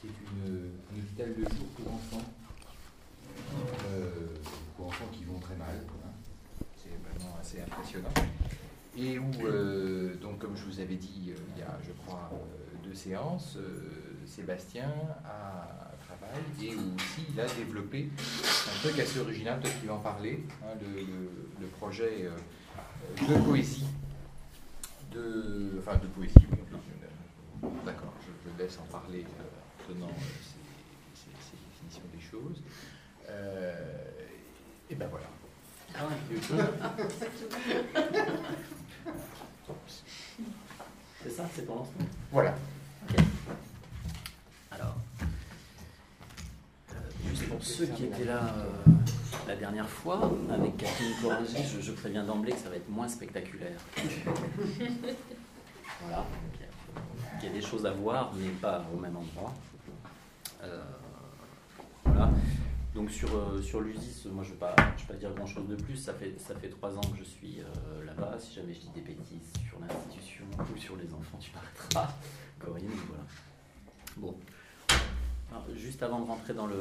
C'est un hôpital de jour pour enfants qui vont très mal. C'est vraiment assez impressionnant. Et où, donc, comme je vous avais dit, il y a, je crois, 2 séances, Sébastien travaille et aussi il a développé un truc assez original, peut-être qu'il va en parler, le projet de poésie, de poésie, oui, d'accord, je laisse en parler tenant ces définitions des choses. Et ben voilà. Ah ouais. C'est ça, c'est pour lancement. Voilà. Okay. Alors, juste pour ceux qui étaient là la dernière fois, avec Catherine Corinzi, je préviens d'emblée que ça va être moins spectaculaire. Voilà. Il y a des choses à voir, mais pas au même endroit. Voilà. Donc sur l'USIS, moi je ne vais pas dire grand-chose de plus. Ça fait 3 ans que je suis là-bas. Si jamais je dis des bêtises sur l'institution ou sur les enfants, tu m'arrêteras, Corinne. Voilà. Bon. Alors, juste avant de rentrer dans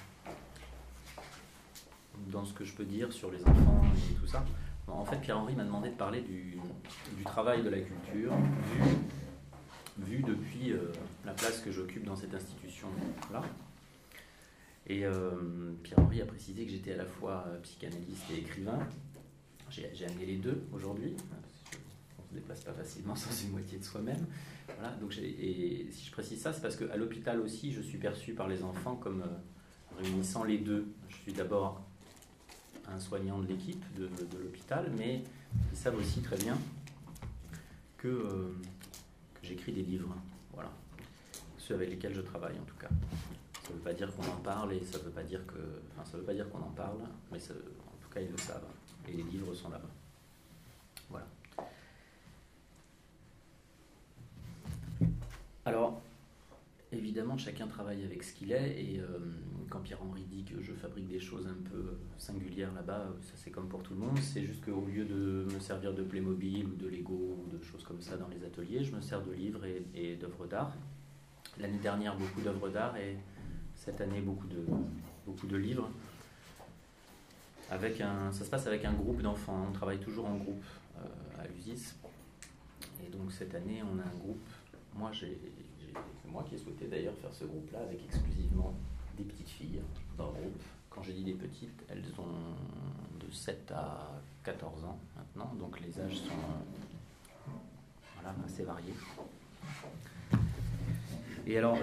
ce que je peux dire sur les enfants et tout ça, en fait Pierre-Henri m'a demandé de parler du travail de la culture vu depuis la place que j'occupe dans cette institution-là. Et Pierre-Henri a précisé que j'étais à la fois psychanalyste et écrivain. J'ai amené les deux aujourd'hui. On ne se déplace pas facilement sans une moitié de soi-même. Voilà, donc et si je précise ça, c'est parce qu'à l'hôpital aussi, je suis perçu par les enfants comme réunissant les deux. Je suis d'abord un soignant de l'équipe de l'hôpital, mais ils savent aussi très bien que j'écris des livres. Voilà, ceux avec lesquels je travaille en tout cas. Ça ne veut pas dire qu'on en parle et ça ne veut pas dire qu'on en parle, mais en tout cas ils le savent. Et les livres sont là-bas. Voilà. Alors, évidemment, chacun travaille avec ce qu'il est, et quand Pierre-Henri dit que je fabrique des choses un peu singulières là-bas, ça c'est comme pour tout le monde, c'est juste qu'au lieu de me servir de Playmobil ou de Lego ou de choses comme ça dans les ateliers, je me sers de livres et d'œuvres d'art. L'année dernière, beaucoup d'œuvres d'art, et cette année, beaucoup de livres. Ça se passe avec un groupe d'enfants. On travaille toujours en groupe à l'USIS. Et donc cette année, on a un groupe. C'est moi qui ai souhaité d'ailleurs faire ce groupe-là avec exclusivement des petites filles dans le groupe. Quand je dis des petites, elles ont de 7 à 14 ans maintenant. Donc les âges sont assez variés. Et alors,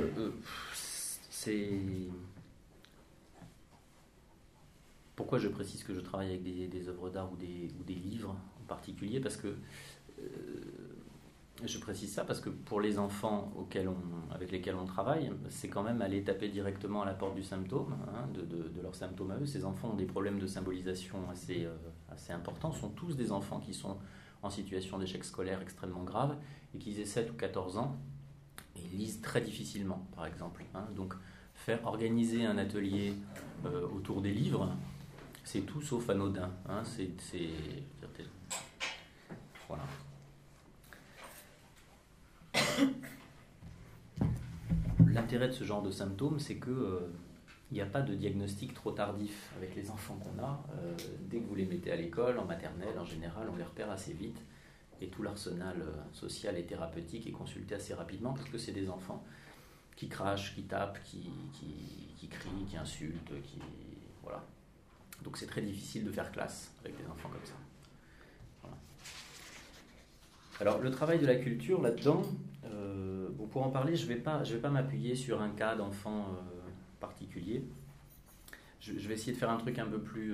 pourquoi je précise que je travaille avec des œuvres d'art ou des livres en particulier, parce que je précise ça parce que pour les enfants avec lesquels on travaille, c'est quand même aller taper directement à la porte du symptôme, de leurs symptômes à eux. Ces enfants ont des problèmes de symbolisation assez importants. Ce sont tous des enfants qui sont en situation d'échec scolaire extrêmement grave et qui aient 7 ou 14 ans et lisent très difficilement, par exemple. Donc, organiser un atelier autour des livres, c'est tout sauf anodin. Voilà. L'intérêt de ce genre de symptômes, c'est que il n'y a pas de diagnostic trop tardif avec les enfants qu'on a. Dès que vous les mettez à l'école, en maternelle, en général, on les repère assez vite. Et tout l'arsenal social et thérapeutique est consulté assez rapidement parce que c'est des enfants qui crachent, qui tapent, qui crient, qui insultent, voilà. Donc c'est très difficile de faire classe avec des enfants comme ça. Voilà. Alors le travail de la culture là-dedans, pour en parler, je vais pas m'appuyer sur un cas d'enfant particulier. Je vais essayer de faire un truc un peu plus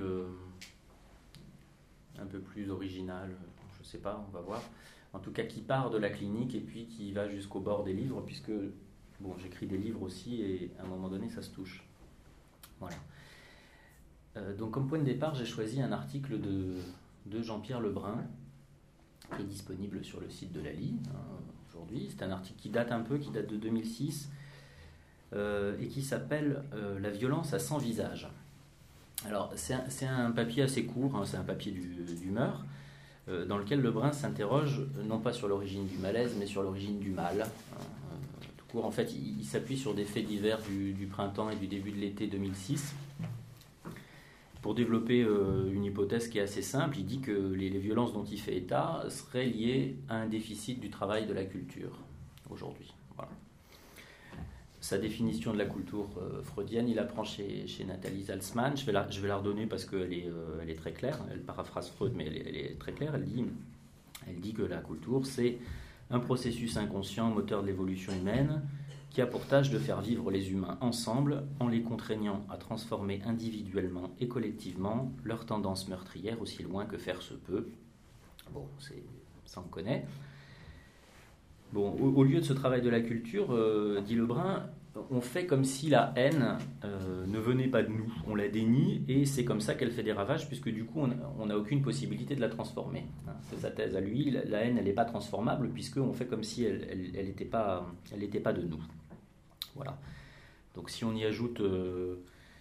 original. Je sais pas, on va voir. En tout cas, qui part de la clinique et puis qui va jusqu'au bord des livres, puisque j'écris des livres aussi et à un moment donné, ça se touche. Voilà. Donc, comme point de départ, j'ai choisi un article de Jean-Pierre Lebrun, qui est disponible sur le site de l'ALI aujourd'hui. C'est un article qui date de 2006, et qui s'appelle « La violence à 100 visages ». Alors, c'est un papier assez court, c'est un papier d'humeur, dans lequel Lebrun s'interroge non pas sur l'origine du malaise, mais sur l'origine du mal, tout parcours. En fait, il s'appuie sur des faits divers du printemps et du début de l'été 2006 pour développer une hypothèse qui est assez simple. Il dit que les violences dont il fait état seraient liées à un déficit du travail de la culture aujourd'hui. Voilà. Sa définition de la culture freudienne, il la prend chez Nathalie Salzman. Je vais la redonner parce qu'elle est très claire. Elle paraphrase Freud, mais elle est très claire. Elle dit que la culture, c'est un processus inconscient moteur de l'évolution humaine qui a pour tâche de faire vivre les humains ensemble en les contraignant à transformer individuellement et collectivement leurs tendances meurtrières aussi loin que faire se peut. Bon, ça on connaît. Bon, au lieu de ce travail de la culture, dit Lebrun, on fait comme si la haine ne venait pas de nous. On la dénie et c'est comme ça qu'elle fait des ravages puisque du coup on n'a aucune possibilité de la transformer. C'est sa thèse à lui. La haine, elle n'est pas transformable puisqu'on fait comme si elle n'était pas de nous. Voilà. Donc si on y ajoute une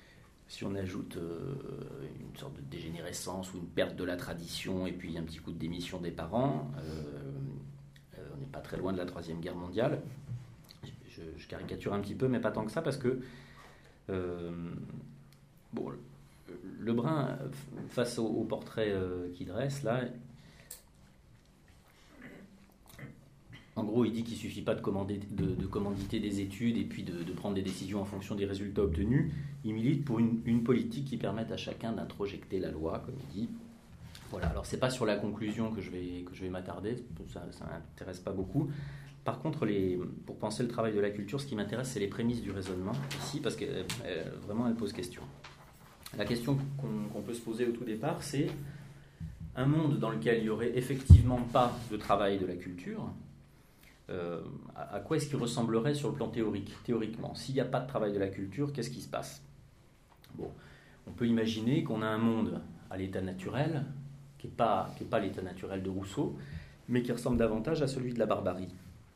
sorte de dégénérescence ou une perte de la tradition et puis un petit coup de démission des parents, on n'est pas très loin de la Troisième Guerre mondiale. Je caricature un petit peu, mais pas tant que ça, parce que Lebrun, face au portrait qu'il dresse, là, en gros, il dit qu'il ne suffit pas de commanditer des études et puis de prendre des décisions en fonction des résultats obtenus. Il milite pour une politique qui permette à chacun d'introjecter la loi, comme il dit. Voilà, alors c'est pas sur la conclusion que je vais m'attarder, ça m'intéresse pas beaucoup. Par contre, pour penser le travail de la culture, ce qui m'intéresse, c'est les prémices du raisonnement, ici, parce que vraiment, elle pose question. La question qu'on peut se poser au tout départ, c'est un monde dans lequel il n'y aurait effectivement pas de travail de la culture, à quoi est-ce qu'il ressemblerait sur le plan théoriquement? S'il n'y a pas de travail de la culture, qu'est-ce qui se passe? Bon, on peut imaginer qu'on a un monde à l'état naturel, qui n'est pas l'état naturel de Rousseau, mais qui ressemble davantage à celui de la barbarie.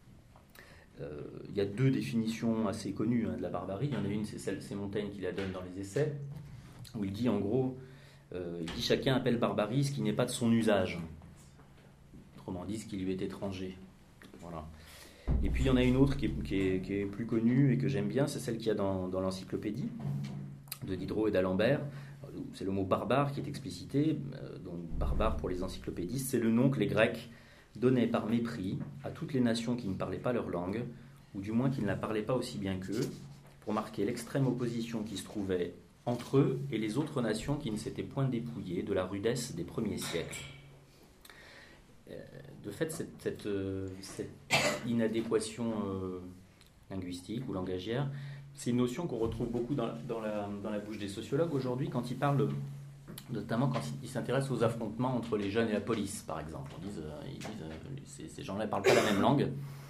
Il y a deux définitions assez connues de la barbarie. Il y en a une, c'est Montaigne qui la donne dans les Essais, où il dit en gros, chacun appelle barbarie ce qui n'est pas de son usage. Autrement dit, ce qui lui est étranger. Voilà. Et puis il y en a une autre qui est plus connue et que j'aime bien, c'est celle qu'il y a dans l'encyclopédie de Diderot et d'Alembert. C'est le mot barbare qui est explicité. Donc barbare pour les encyclopédistes, c'est le nom que les Grecs donnaient par mépris à toutes les nations qui ne parlaient pas leur langue, ou du moins qui ne la parlaient pas aussi bien qu'eux, pour marquer l'extrême opposition qui se trouvait entre eux et les autres nations qui ne s'étaient point dépouillées de la rudesse des premiers siècles. De fait, cette inadéquation linguistique ou langagière, c'est une notion qu'on retrouve beaucoup dans la bouche des sociologues aujourd'hui quand ils parlent, notamment quand ils s'intéressent aux affrontements entre les jeunes et la police, par exemple. Ils disent ces gens-là ne parlent pas la même langue.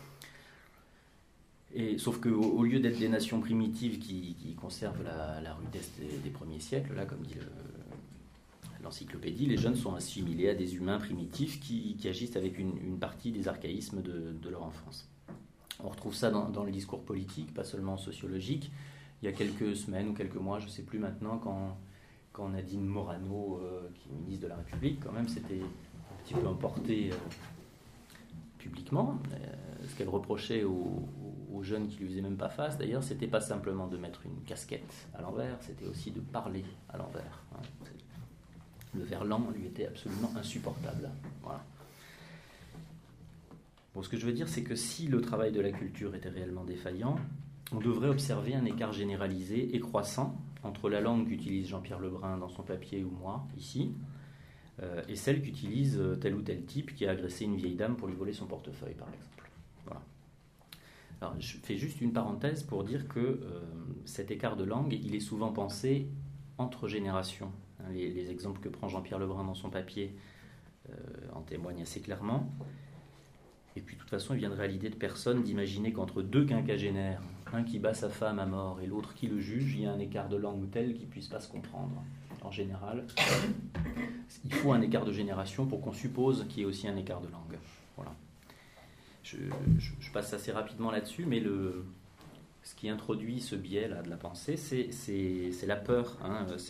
Sauf qu'au lieu d'être des nations primitives qui conservent la rudesse des premiers siècles, là, comme dit l'encyclopédie, les jeunes sont assimilés à des humains primitifs qui agissent avec une partie des archaïsmes de leur enfance. On retrouve ça dans le discours politique, pas seulement sociologique. Il y a quelques semaines ou quelques mois, je ne sais plus maintenant, quand Nadine Morano, qui est ministre de la République, quand même, s'était un petit peu emportée publiquement. Ce qu'elle reprochait aux jeunes qui lui faisaient même pas face, d'ailleurs, c'était pas simplement de mettre une casquette à l'envers, c'était aussi de parler à l'envers. Le verlan lui était absolument insupportable. Voilà. Bon, ce que je veux dire, c'est que si le travail de la culture était réellement défaillant, on devrait observer un écart généralisé et croissant entre la langue qu'utilise Jean-Pierre Lebrun dans son papier ou moi, ici, et celle qu'utilise tel ou tel type qui a agressé une vieille dame pour lui voler son portefeuille, par exemple. Voilà. Alors, je fais juste une parenthèse pour dire que cet écart de langue, il est souvent pensé entre générations. Les exemples que prend Jean-Pierre Lebrun dans son papier en témoignent assez clairement. Et puis, de toute façon, il viendrait à l'idée de personne d'imaginer qu'entre deux quinquagénaires, un qui bat sa femme à mort et l'autre qui le juge, il y a un écart de langue tel qu'ils ne puissent pas se comprendre. En général, il faut un écart de génération pour qu'on suppose qu'il y ait aussi un écart de langue. Voilà. Je passe assez rapidement là-dessus, mais ce qui introduit ce biais-là de la pensée, c'est la peur.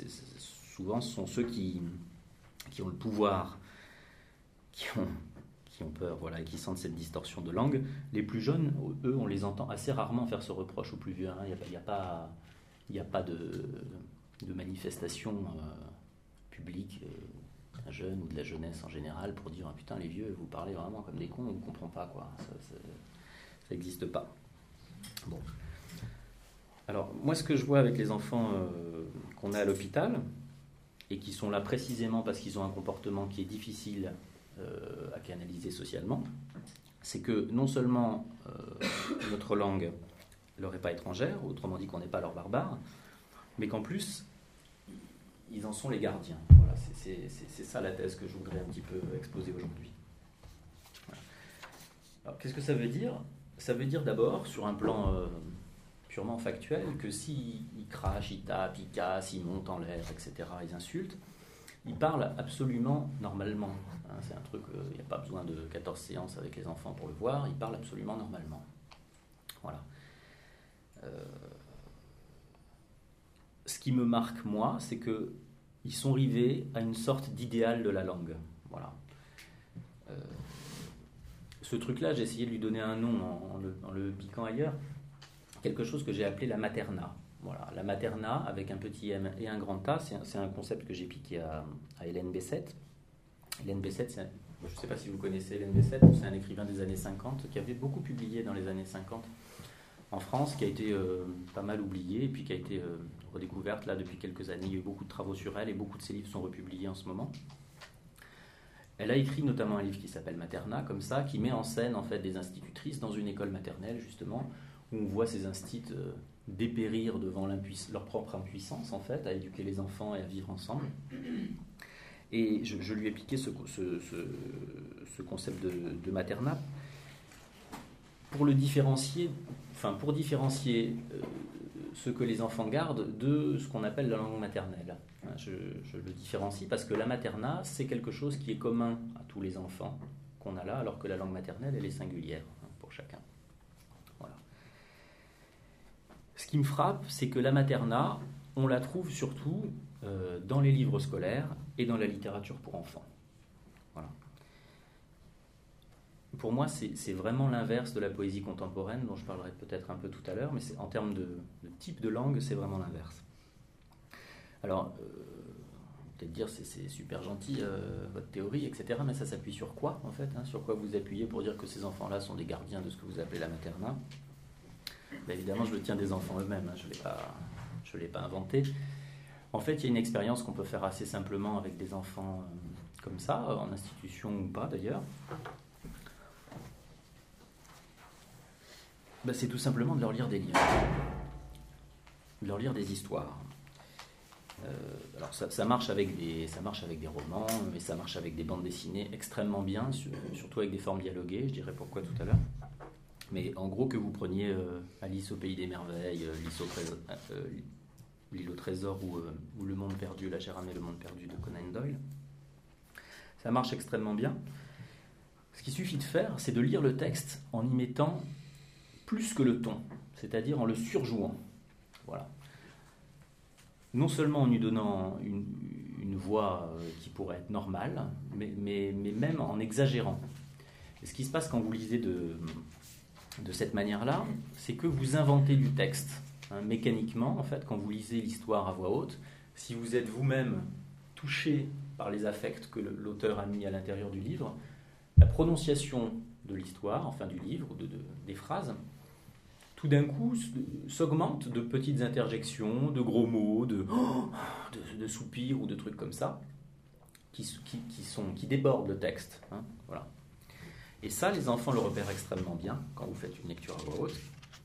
Souvent, ce sont ceux qui ont le pouvoir, qui qui ont peur, voilà, et qui sentent cette distorsion de langue. Les plus jeunes, eux, on les entend assez rarement faire ce reproche aux plus vieux. Il n'y a pas de manifestation publique d'un jeune ou de la jeunesse en général pour dire putain, les vieux, vous parlez vraiment comme des cons, on ne comprend pas, quoi. Ça n'existe pas. Bon. Alors, moi, ce que je vois avec les enfants qu'on a à l'hôpital, et qui sont là précisément parce qu'ils ont un comportement qui est difficile à canaliser socialement, c'est que non seulement notre langue leur est pas étrangère, autrement dit qu'on n'est pas leur barbare, mais qu'en plus, ils en sont les gardiens. Voilà, c'est ça la thèse que je voudrais un petit peu exposer aujourd'hui. Voilà. Alors, qu'est-ce que ça veut dire ? Ça veut dire d'abord, sur un plan purement factuel, que s'ils crachent, ils tapent, ils cassent, ils montent en l'air, etc., ils insultent, ils parlent absolument normalement. Hein, c'est un truc, il n'y a pas besoin de 14 séances avec les enfants pour le voir, ils parlent absolument normalement. Voilà. Ce qui me marque, moi, c'est qu'ils sont rivés à une sorte d'idéal de la langue. Voilà. Ce truc-là, j'ai essayé de lui donner un nom en le piquant ailleurs. Quelque chose que j'ai appelé la materna. Voilà, la materna avec un petit M et un grand A, c'est un concept que j'ai piqué à Hélène Bessette. Hélène Bessette, je ne sais pas si vous connaissez Hélène Bessette, c'est un écrivain des années 50 qui avait beaucoup publié dans les années 50 en France, qui a été pas mal oubliée et puis qui a été redécouverte là depuis quelques années. Il y a eu beaucoup de travaux sur elle et beaucoup de ses livres sont republiés en ce moment. Elle a écrit notamment un livre qui s'appelle Materna, comme ça, qui met en scène en fait des institutrices dans une école maternelle justement, où on voit ces instits dépérir devant leur propre impuissance en fait, à éduquer les enfants et à vivre ensemble. Et je lui ai piqué ce concept de materna pour différencier ce que les enfants gardent de ce qu'on appelle la langue maternelle. Je le différencie parce que la materna, c'est quelque chose qui est commun à tous les enfants qu'on a là, alors que la langue maternelle, elle est singulière pour chacun. Voilà. Ce qui me frappe, c'est que la materna, on la trouve surtout dans les livres scolaires et dans la littérature pour enfants. Voilà. Pour moi, c'est vraiment l'inverse de la poésie contemporaine, dont je parlerai peut-être un peu tout à l'heure, mais en termes de type de langue, c'est vraiment l'inverse. Alors, peut-être dire c'est super gentil votre théorie, etc., mais ça s'appuie sur quoi, en fait, sur quoi vous appuyez pour dire que ces enfants-là sont des gardiens de ce que vous appelez la materna ? Ben, évidemment, je le tiens des enfants eux-mêmes, je ne l'ai pas inventé. En fait, il y a une expérience qu'on peut faire assez simplement avec des enfants comme ça, en institution ou pas d'ailleurs. Ben, c'est tout simplement de leur lire des livres, de leur lire des histoires. Alors ça marche avec des romans, mais ça marche avec des bandes dessinées extrêmement bien, surtout avec des formes dialoguées, je dirais pourquoi tout à l'heure. Mais en gros, que vous preniez Alice au Pays des Merveilles, L'île au trésor ou Le Monde perdu, La chère âme et le monde perdu de Conan Doyle, ça marche extrêmement bien. Ce qu'il suffit de faire, c'est de lire le texte en y mettant plus que le ton, c'est-à-dire en le surjouant. Voilà. Non seulement en lui donnant une voix qui pourrait être normale, mais même en exagérant. Et ce qui se passe quand vous lisez de cette manière-là, c'est que vous inventez du texte. Mécaniquement, en fait, quand vous lisez l'histoire à voix haute, si vous êtes vous-même touché par les affects que l'auteur a mis à l'intérieur du livre, la prononciation de l'histoire, enfin du livre, des phrases, tout d'un coup s'augmente de petites interjections, de gros mots, de soupirs ou de trucs comme ça, qui débordent le texte. Voilà. Et ça, les enfants le repèrent extrêmement bien quand vous faites une lecture à voix haute.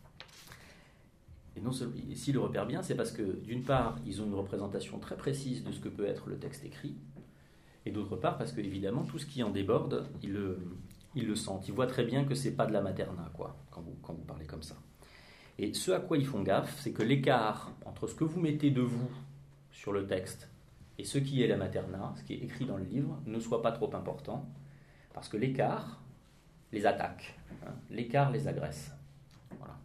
Et s'ils le repèrent bien, c'est parce que, d'une part, ils ont une représentation très précise de ce que peut être le texte écrit, et d'autre part, parce que, évidemment, tout ce qui en déborde, ils le sentent. Ils voient très bien que c'est pas de la materna, quoi, quand vous parlez comme ça. Et ce à quoi ils font gaffe, c'est que l'écart entre ce que vous mettez de vous sur le texte et ce qui est la materna, ce qui est écrit dans le livre, ne soit pas trop important, parce que l'écart les attaque, l'écart les agresse. Voilà.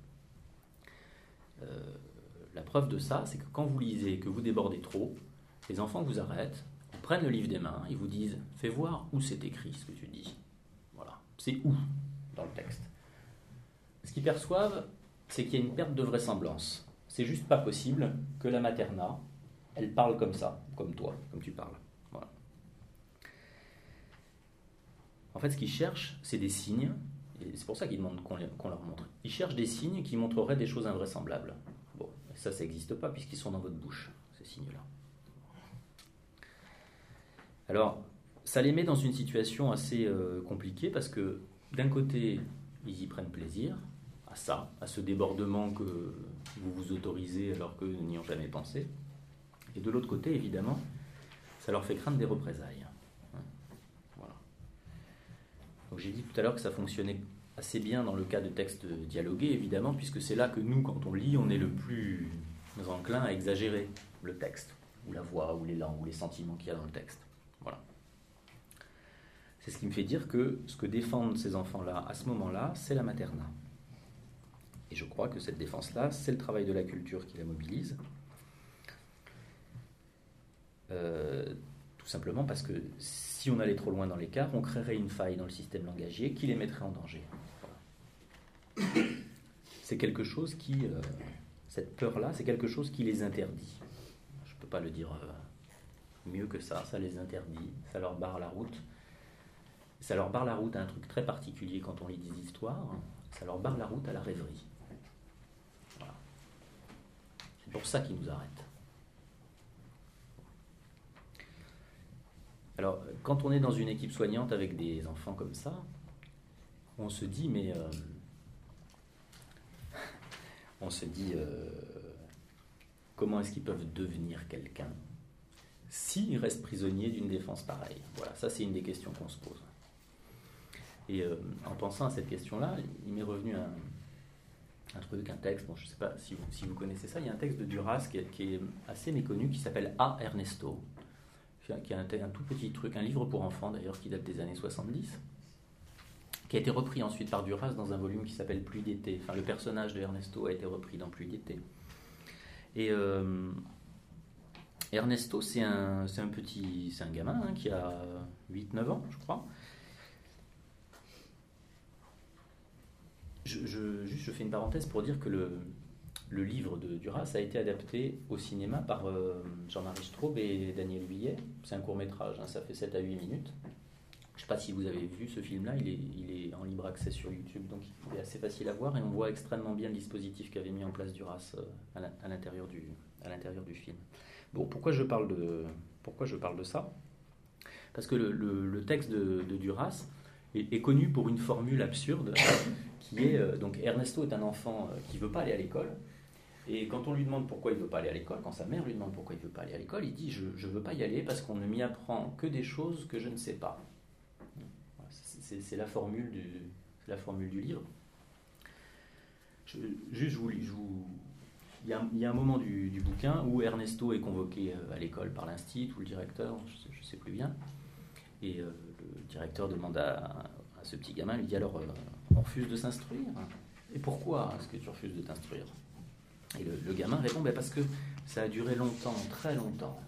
La preuve de ça, c'est que quand vous lisez et que vous débordez trop, les enfants vous arrêtent, ils prennent le livre des mains, ils vous disent « Fais voir où c'est écrit ce que tu dis. » Voilà. C'est où dans le texte? Ce qu'ils perçoivent, c'est qu'il y a une perte de vraisemblance. C'est juste pas possible que la materna, elle parle comme ça, comme toi, comme tu parles. Voilà. En fait, ce qu'ils cherchent, c'est des signes, et c'est pour ça qu'ils demandent qu'on leur montre. Ils cherchent des signes qui montreraient des choses invraisemblables. Bon, ça n'existe pas puisqu'ils sont dans votre bouche, ces signes-là. Alors, ça les met dans une situation assez compliquée parce que, d'un côté, ils y prennent plaisir à ça, à ce débordement que vous vous autorisez alors qu'eux n'y ont jamais pensé. Et de l'autre côté, évidemment, ça leur fait craindre des représailles. Voilà. Donc j'ai dit tout à l'heure que ça fonctionnait assez bien dans le cas de textes dialogués, évidemment, puisque c'est là que nous, quand on lit, on est le plus enclin à exagérer le texte, ou la voix, ou l'élan, ou les sentiments qu'il y a dans le texte. Voilà. C'est ce qui me fait dire que ce que défendent ces enfants-là, à ce moment-là, c'est la materna. Et je crois que cette défense-là, c'est le travail de la culture qui la mobilise. Tout simplement parce que si on allait trop loin dans l'écart, on créerait une faille dans le système langagier qui les mettrait en danger. Voilà. C'est quelque chose qui, cette peur-là, c'est quelque chose qui les interdit. Je ne peux pas le dire mieux que ça les interdit, ça leur barre la route. Ça leur barre la route à un truc très particulier quand on lit des histoires, ça leur barre la route à la rêverie. Voilà. C'est pour ça qu'ils nous arrêtent. Alors, quand on est dans une équipe soignante avec des enfants comme ça, on se dit, comment est-ce qu'ils peuvent devenir quelqu'un s'ils restent prisonniers d'une défense pareille? Voilà, ça c'est une des questions qu'on se pose. Et en pensant à cette question-là, il m'est revenu un texte, bon, je ne sais pas si vous connaissez ça, il y a un texte de Duras qui est assez méconnu, qui s'appelle A. Ernesto, qui est un tout petit truc, un livre pour enfants d'ailleurs, qui date des années 70, qui a été repris ensuite par Duras dans un volume qui s'appelle Pluie d'été. Enfin, le personnage de Ernesto a été repris dans Pluie d'été. Et Ernesto, c'est un gamin qui a 8-9 ans, je crois. Je fais une parenthèse pour dire que le livre de Duras a été adapté au cinéma par Jean-Marie Straub et Daniel Huillet. C'est un court-métrage, ça fait 7 à 8 minutes. Je ne sais pas si vous avez vu ce film-là, il est en libre accès sur YouTube, donc il est assez facile à voir et on voit extrêmement bien le dispositif qu'avait mis en place Duras à l'intérieur du film. Bon, pourquoi je parle de ça? Parce que le texte de Duras est connu pour une formule absurde qui est, donc Ernesto est un enfant qui ne veut pas aller à l'école, et quand on lui demande pourquoi il ne veut pas aller à l'école, quand sa mère lui demande pourquoi il ne veut pas aller à l'école, il dit je ne veux pas y aller parce qu'on ne m'y apprend que des choses que je ne sais pas. C'est la formule du livre. Il y a un moment du bouquin où Ernesto est convoqué à l'école par l'instit ou le directeur, je ne sais plus bien, et le directeur demande à ce petit gamin, lui dit alors on refuse de s'instruire. Et pourquoi est-ce que tu refuses de t'instruire? Et le gamin répond parce que ça a duré longtemps, très longtemps.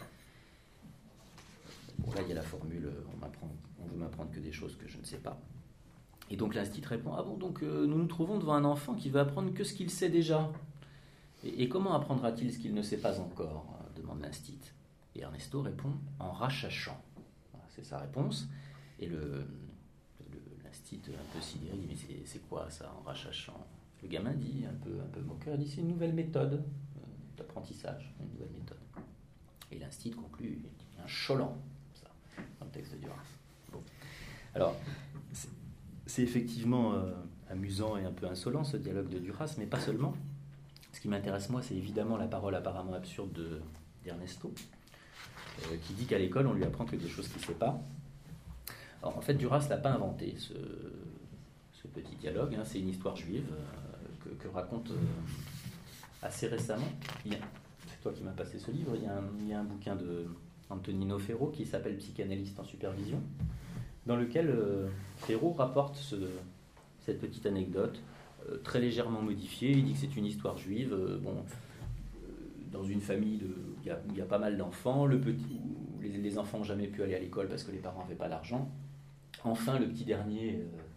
Bon, là il y a la formule on veut m'apprendre que des choses que je ne sais pas. Et donc l'instit répond ah bon, donc nous nous trouvons devant un enfant qui veut apprendre que ce qu'il sait déjà. Et comment apprendra-t-il ce qu'il ne sait pas encore? Demande l'instit. Et Ernesto répond en rachachant. Voilà, c'est sa réponse. Et l'instit un peu sidéré dit mais c'est quoi ça en rachachant? Le gamin dit un peu moqueur, dit c'est une nouvelle méthode d'apprentissage, une nouvelle méthode. Et l'instit conclut un cholant, ça, dans le texte de Duras. Bon. Alors, c'est effectivement amusant et un peu insolent ce dialogue de Duras, mais pas seulement. Ce qui m'intéresse moi, c'est évidemment la parole apparemment absurde d'Ernesto, qui dit qu'à l'école on lui apprend que des choses qu'il ne sait pas. Alors, en fait, Duras ne l'a pas inventé, ce petit dialogue, c'est une histoire juive que raconte assez récemment. C'est toi qui m'as passé ce livre, il y a un bouquin de Antonino Ferro qui s'appelle Psychanalyste en supervision, dans lequel Ferro rapporte cette petite anecdote très légèrement modifiée. Il dit que c'est une histoire juive, dans une famille où il y a pas mal d'enfants, les enfants n'ont jamais pu aller à l'école parce que les parents n'avaient pas d'argent. Enfin, le petit dernier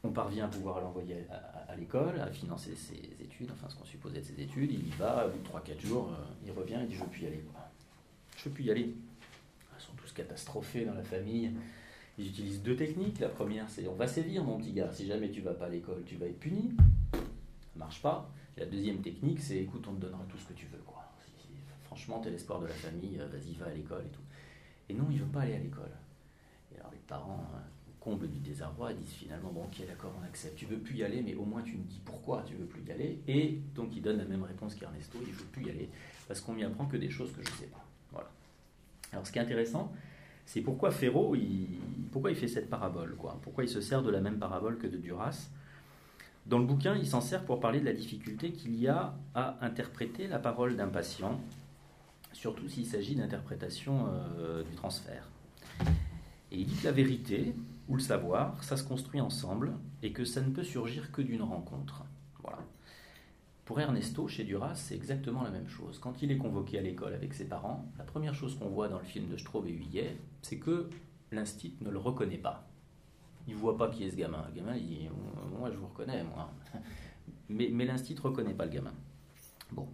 On parvient à pouvoir l'envoyer à l'école, à financer ses études, enfin ce qu'on supposait de ses études. Il y va, au bout de 3-4 jours, il revient et dit « je ne veux plus y aller ». Je ne veux plus y aller. Ils sont tous catastrophés dans la famille. Ils utilisent 2 techniques. La première, c'est « on va sévir mon petit gars, si jamais tu ne vas pas à l'école, tu vas être puni ». Ça ne marche pas. La deuxième technique, c'est « écoute, on te donnera tout ce que tu veux, quoi. Franchement, tu es l'espoir de la famille, vas-y, va à l'école et tout ». Et non, il ne veut pas aller à l'école. Et alors les parents, comble du désarroi, disent finalement, bon ok d'accord, on accepte, tu veux plus y aller, mais au moins tu me dis pourquoi tu veux plus y aller. Et donc il donne la même réponse qu'Ernesto, il ne veut plus y aller, parce qu'on m'y apprend que des choses que je ne sais pas. Voilà. Alors ce qui est intéressant, c'est pourquoi Ferro, pourquoi il fait cette parabole, quoi. Pourquoi il se sert de la même parabole que de Duras. Dans le bouquin, il s'en sert pour parler de la difficulté qu'il y a à interpréter la parole d'un patient, surtout s'il s'agit d'interprétation du transfert. Et il dit que la vérité, ou le savoir, ça se construit ensemble, et que ça ne peut surgir que d'une rencontre. Voilà. Pour Ernesto, chez Duras, c'est exactement la même chose. Quand il est convoqué à l'école avec ses parents, la première chose qu'on voit dans le film de Straub et Huillet, c'est que l'instit ne le reconnaît pas. Il ne voit pas qui est ce gamin. Le gamin, il dit « moi, je vous reconnais, moi ». Mais l'instit ne reconnaît pas le gamin. Bon.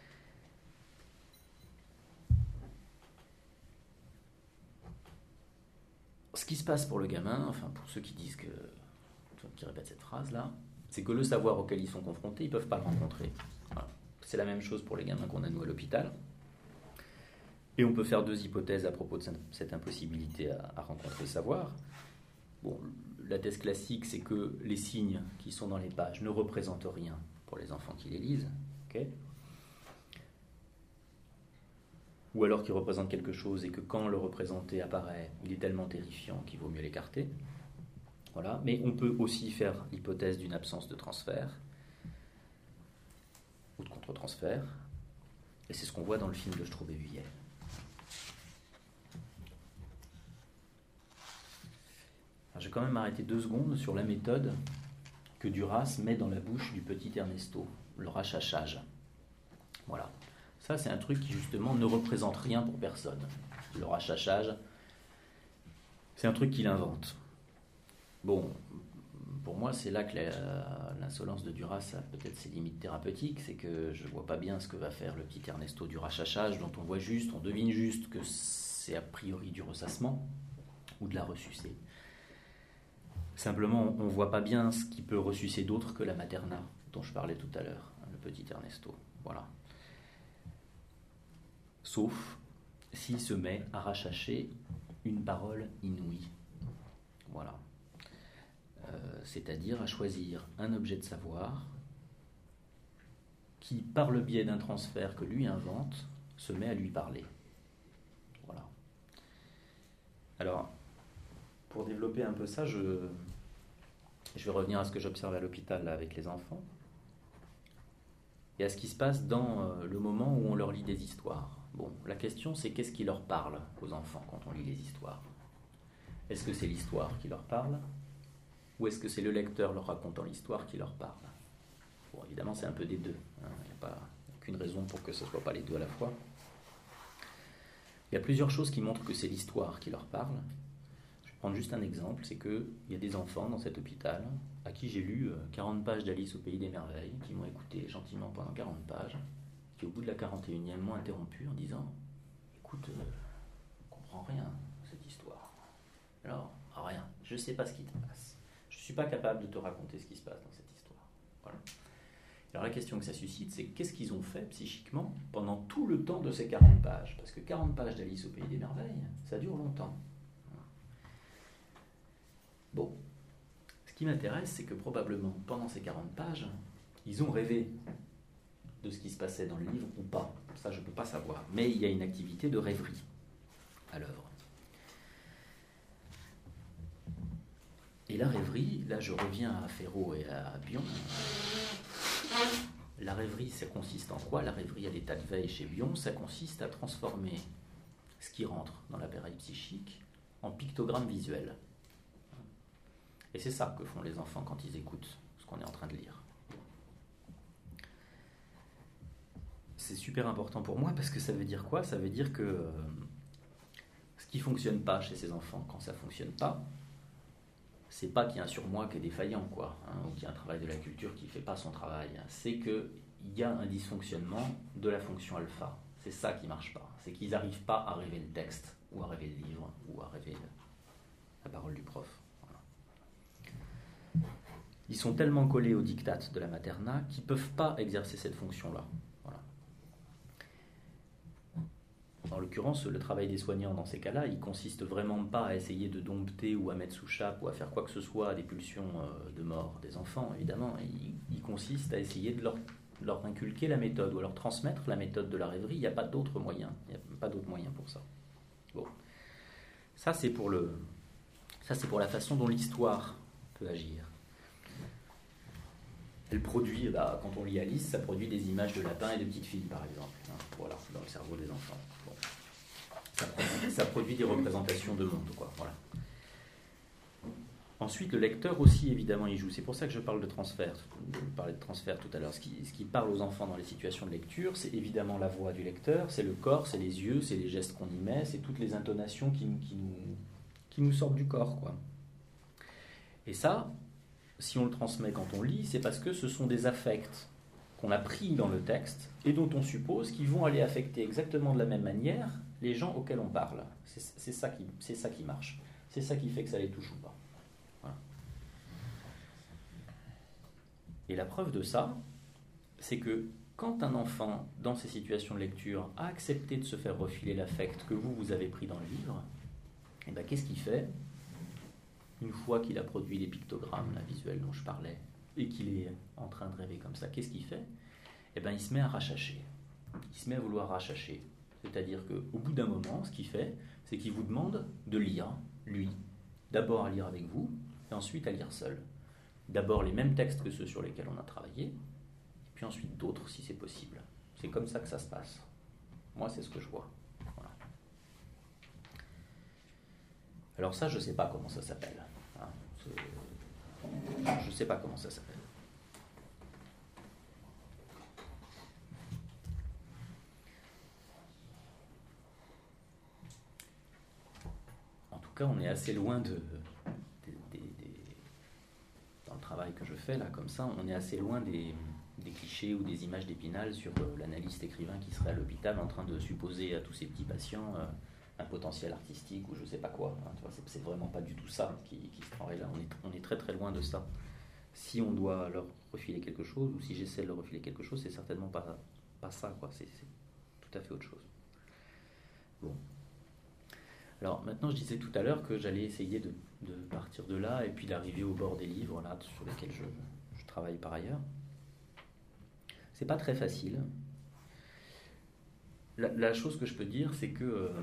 Ce qui se passe pour le gamin, enfin pour ceux qui disent qui répètent cette phrase-là, c'est que le savoir auquel ils sont confrontés, ils ne peuvent pas le rencontrer. Voilà. C'est la même chose pour les gamins qu'on a nous à l'hôpital. Et on peut faire 2 hypothèses à propos de cette impossibilité à rencontrer le savoir. Bon, la thèse classique, c'est que les signes qui sont dans les pages ne représentent rien pour les enfants qui les lisent. Okay, ou alors qu'il représente quelque chose et que quand le représenté apparaît, il est tellement terrifiant qu'il vaut mieux l'écarter. Voilà. Mais on peut aussi faire l'hypothèse d'une absence de transfert ou de contre-transfert, et c'est ce qu'on voit dans le film de Straub et Huillet. Alors, je vais quand même m'arrêter 2 secondes sur la méthode que Duras met dans la bouche du petit Ernesto, le rachachage. Voilà. Ça, c'est un truc qui, justement, ne représente rien pour personne. Le rachachage, c'est un truc qu'il invente. Bon, pour moi, c'est là que l'insolence de Duras a peut-être ses limites thérapeutiques, c'est que je ne vois pas bien ce que va faire le petit Ernesto du rachachage, dont on devine juste que c'est a priori du ressassement ou de la ressucée. Simplement, on ne voit pas bien ce qui peut ressucer d'autre que la materna, dont je parlais tout à l'heure, le petit Ernesto. Voilà. Sauf s'il se met à rachacher une parole inouïe. Voilà. C'est-à-dire à choisir un objet de savoir qui, par le biais d'un transfert que lui invente, se met à lui parler. Voilà. Alors, pour développer un peu ça, je vais revenir à ce que j'observe à l'hôpital là, avec les enfants et à ce qui se passe dans le moment où on leur lit des histoires. Bon, la question c'est qu'est-ce qui leur parle aux enfants quand on lit les histoires ? Est-ce que c'est l'histoire qui leur parle ? Ou est-ce que c'est le lecteur leur racontant l'histoire qui leur parle ? Bon, évidemment c'est un peu des deux. Il n'y a pas aucune raison pour que ce ne soit pas les deux à la fois. Il y a plusieurs choses qui montrent que c'est l'histoire qui leur parle. Je vais prendre juste un exemple, c'est qu'il y a des enfants dans cet hôpital à qui j'ai lu 40 pages d'Alice au Pays des Merveilles, qui m'ont écouté gentiment pendant 40 pages, qui au bout de la 41e m'ont interrompu en disant « Écoute, je ne comprends rien à cette histoire. Alors, rien, je ne sais pas ce qui te passe. Je ne suis pas capable de te raconter ce qui se passe dans cette histoire. » Voilà. Alors la question que ça suscite, c'est qu'est-ce qu'ils ont fait psychiquement pendant tout le temps de ces 40 pages ? Parce que 40 pages d'Alice au Pays des Merveilles, ça dure longtemps. Bon, ce qui m'intéresse, c'est que probablement, pendant ces 40 pages, ils ont rêvé de ce qui se passait dans le livre ou pas. Ça, je ne peux pas savoir. Mais il y a une activité de rêverie à l'œuvre. Et la rêverie, là je reviens à Ferro et à Bion. La rêverie, ça consiste en quoi ? La rêverie à l'état de veille chez Bion, ça consiste à transformer ce qui rentre dans l'appareil psychique en pictogramme visuel. Et c'est ça que font les enfants quand ils écoutent ce qu'on est en train de lire. C'est super important pour moi parce que ça veut dire quoi ? Ça veut dire que ce qui ne fonctionne pas chez ces enfants, quand ça ne fonctionne pas, c'est pas qu'il y a un surmoi qui est défaillant, quoi, hein, ou qu'il y a un travail de la culture qui ne fait pas son travail. C'est qu'il y a un dysfonctionnement de la fonction alpha. C'est ça qui ne marche pas. C'est qu'ils n'arrivent pas à rêver le texte, ou à rêver le livre, ou à rêver la parole du prof. Voilà. Ils sont tellement collés aux dictates de la materna qu'ils ne peuvent pas exercer cette fonction-là. Voilà. En l'occurrence, le travail des soignants dans ces cas-là, il ne consiste vraiment pas à essayer de dompter ou à mettre sous chape ou à faire quoi que ce soit à des pulsions de mort des enfants, évidemment. Il consiste à essayer de leur inculquer la méthode ou à leur transmettre la méthode de la rêverie. Il n'y a pas d'autre moyen. Il n'y a pas d'autre moyen pour ça. Bon. Ça, c'est pour la façon dont l'histoire peut agir. Elle produit, quand on lit Alice, ça produit des images de lapins et de petites filles, par exemple. Hein, voilà, dans le cerveau des enfants. Bon. Ça produit des représentations de monde, quoi. Voilà. Ensuite, le lecteur aussi, évidemment, y joue. C'est pour ça que je parle de transfert. Je parlais de transfert tout à l'heure. Ce qui parle aux enfants dans les situations de lecture, c'est évidemment la voix du lecteur, c'est le corps, c'est les yeux, c'est les gestes qu'on y met, c'est toutes les intonations qui nous sortent du corps, quoi. Et ça, si on le transmet quand on lit, c'est parce que ce sont des affects qu'on a pris dans le texte et dont on suppose qu'ils vont aller affecter exactement de la même manière les gens auxquels on parle. C'est ça qui marche. C'est ça qui fait que ça les touche ou pas. Voilà. Et la preuve de ça, c'est que quand un enfant, dans ces situations de lecture, a accepté de se faire refiler l'affect que vous avez pris dans le livre, et ben, qu'est-ce qu'il fait ? Une fois qu'il a produit les pictogrammes visuels dont je parlais, et qu'il est en train de rêver comme ça, qu'est-ce qu'il fait ? Eh ben, il se met à rachacher. Il se met à vouloir rachacher. C'est-à-dire qu'au bout d'un moment, ce qu'il fait, c'est qu'il vous demande de lire, lui, d'abord à lire avec vous, et ensuite à lire seul. D'abord les mêmes textes que ceux sur lesquels on a travaillé, et puis ensuite d'autres si c'est possible. C'est comme ça que ça se passe. Moi, c'est ce que je vois. Voilà. Alors ça, je ne sais pas comment ça s'appelle. Hein. Je ne sais pas comment ça s'appelle. En tout cas, on est assez loin dans le travail que je fais, là, comme ça, on est assez loin des clichés ou des images d'Épinal sur l'analyste écrivain qui serait à l'hôpital en train de supposer à tous ses petits patients un potentiel artistique ou je sais pas quoi. Hein, tu vois, c'est vraiment pas du tout ça qui se travaille là. On est très très loin de ça. Si on doit leur refiler quelque chose, ou si j'essaie de leur refiler quelque chose, c'est certainement pas ça, quoi. C'est tout à fait autre chose. Bon. Alors maintenant, je disais tout à l'heure que j'allais essayer de partir de là et puis d'arriver au bord des livres là, sur lesquels je travaille par ailleurs. C'est pas très facile. La chose que je peux dire, c'est que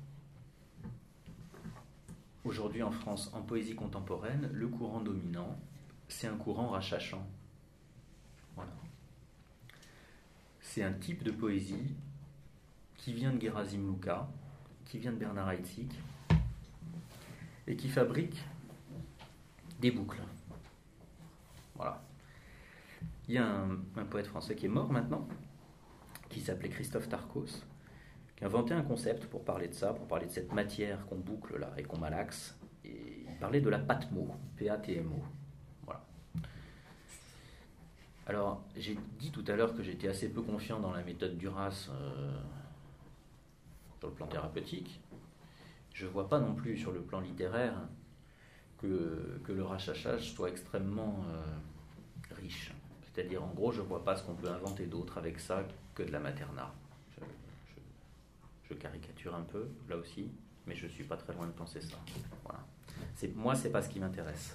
aujourd'hui en France, en poésie contemporaine, le courant dominant, c'est un courant rachachant. Voilà. C'est un type de poésie qui vient de Gerasim Luka, qui vient de Bernard Heidsieck, et qui fabrique des boucles. Voilà. Il y a un poète français qui est mort maintenant, qui s'appelait Christophe Tarkos, qui a inventé un concept pour parler de ça, pour parler de cette matière qu'on boucle là et qu'on malaxe. Et il parlait de la patmo, P-A-T-M-O. Voilà. Alors, j'ai dit tout à l'heure que j'étais assez peu confiant dans la méthode Duras sur le plan thérapeutique. Je ne vois pas non plus sur le plan littéraire que le rachachage soit extrêmement riche. C'est-à-dire, en gros, je ne vois pas ce qu'on peut inventer d'autre avec ça que de la materna. Je caricature un peu, là aussi, mais je ne suis pas très loin de penser ça. Voilà. Moi, ce n'est pas ce qui m'intéresse.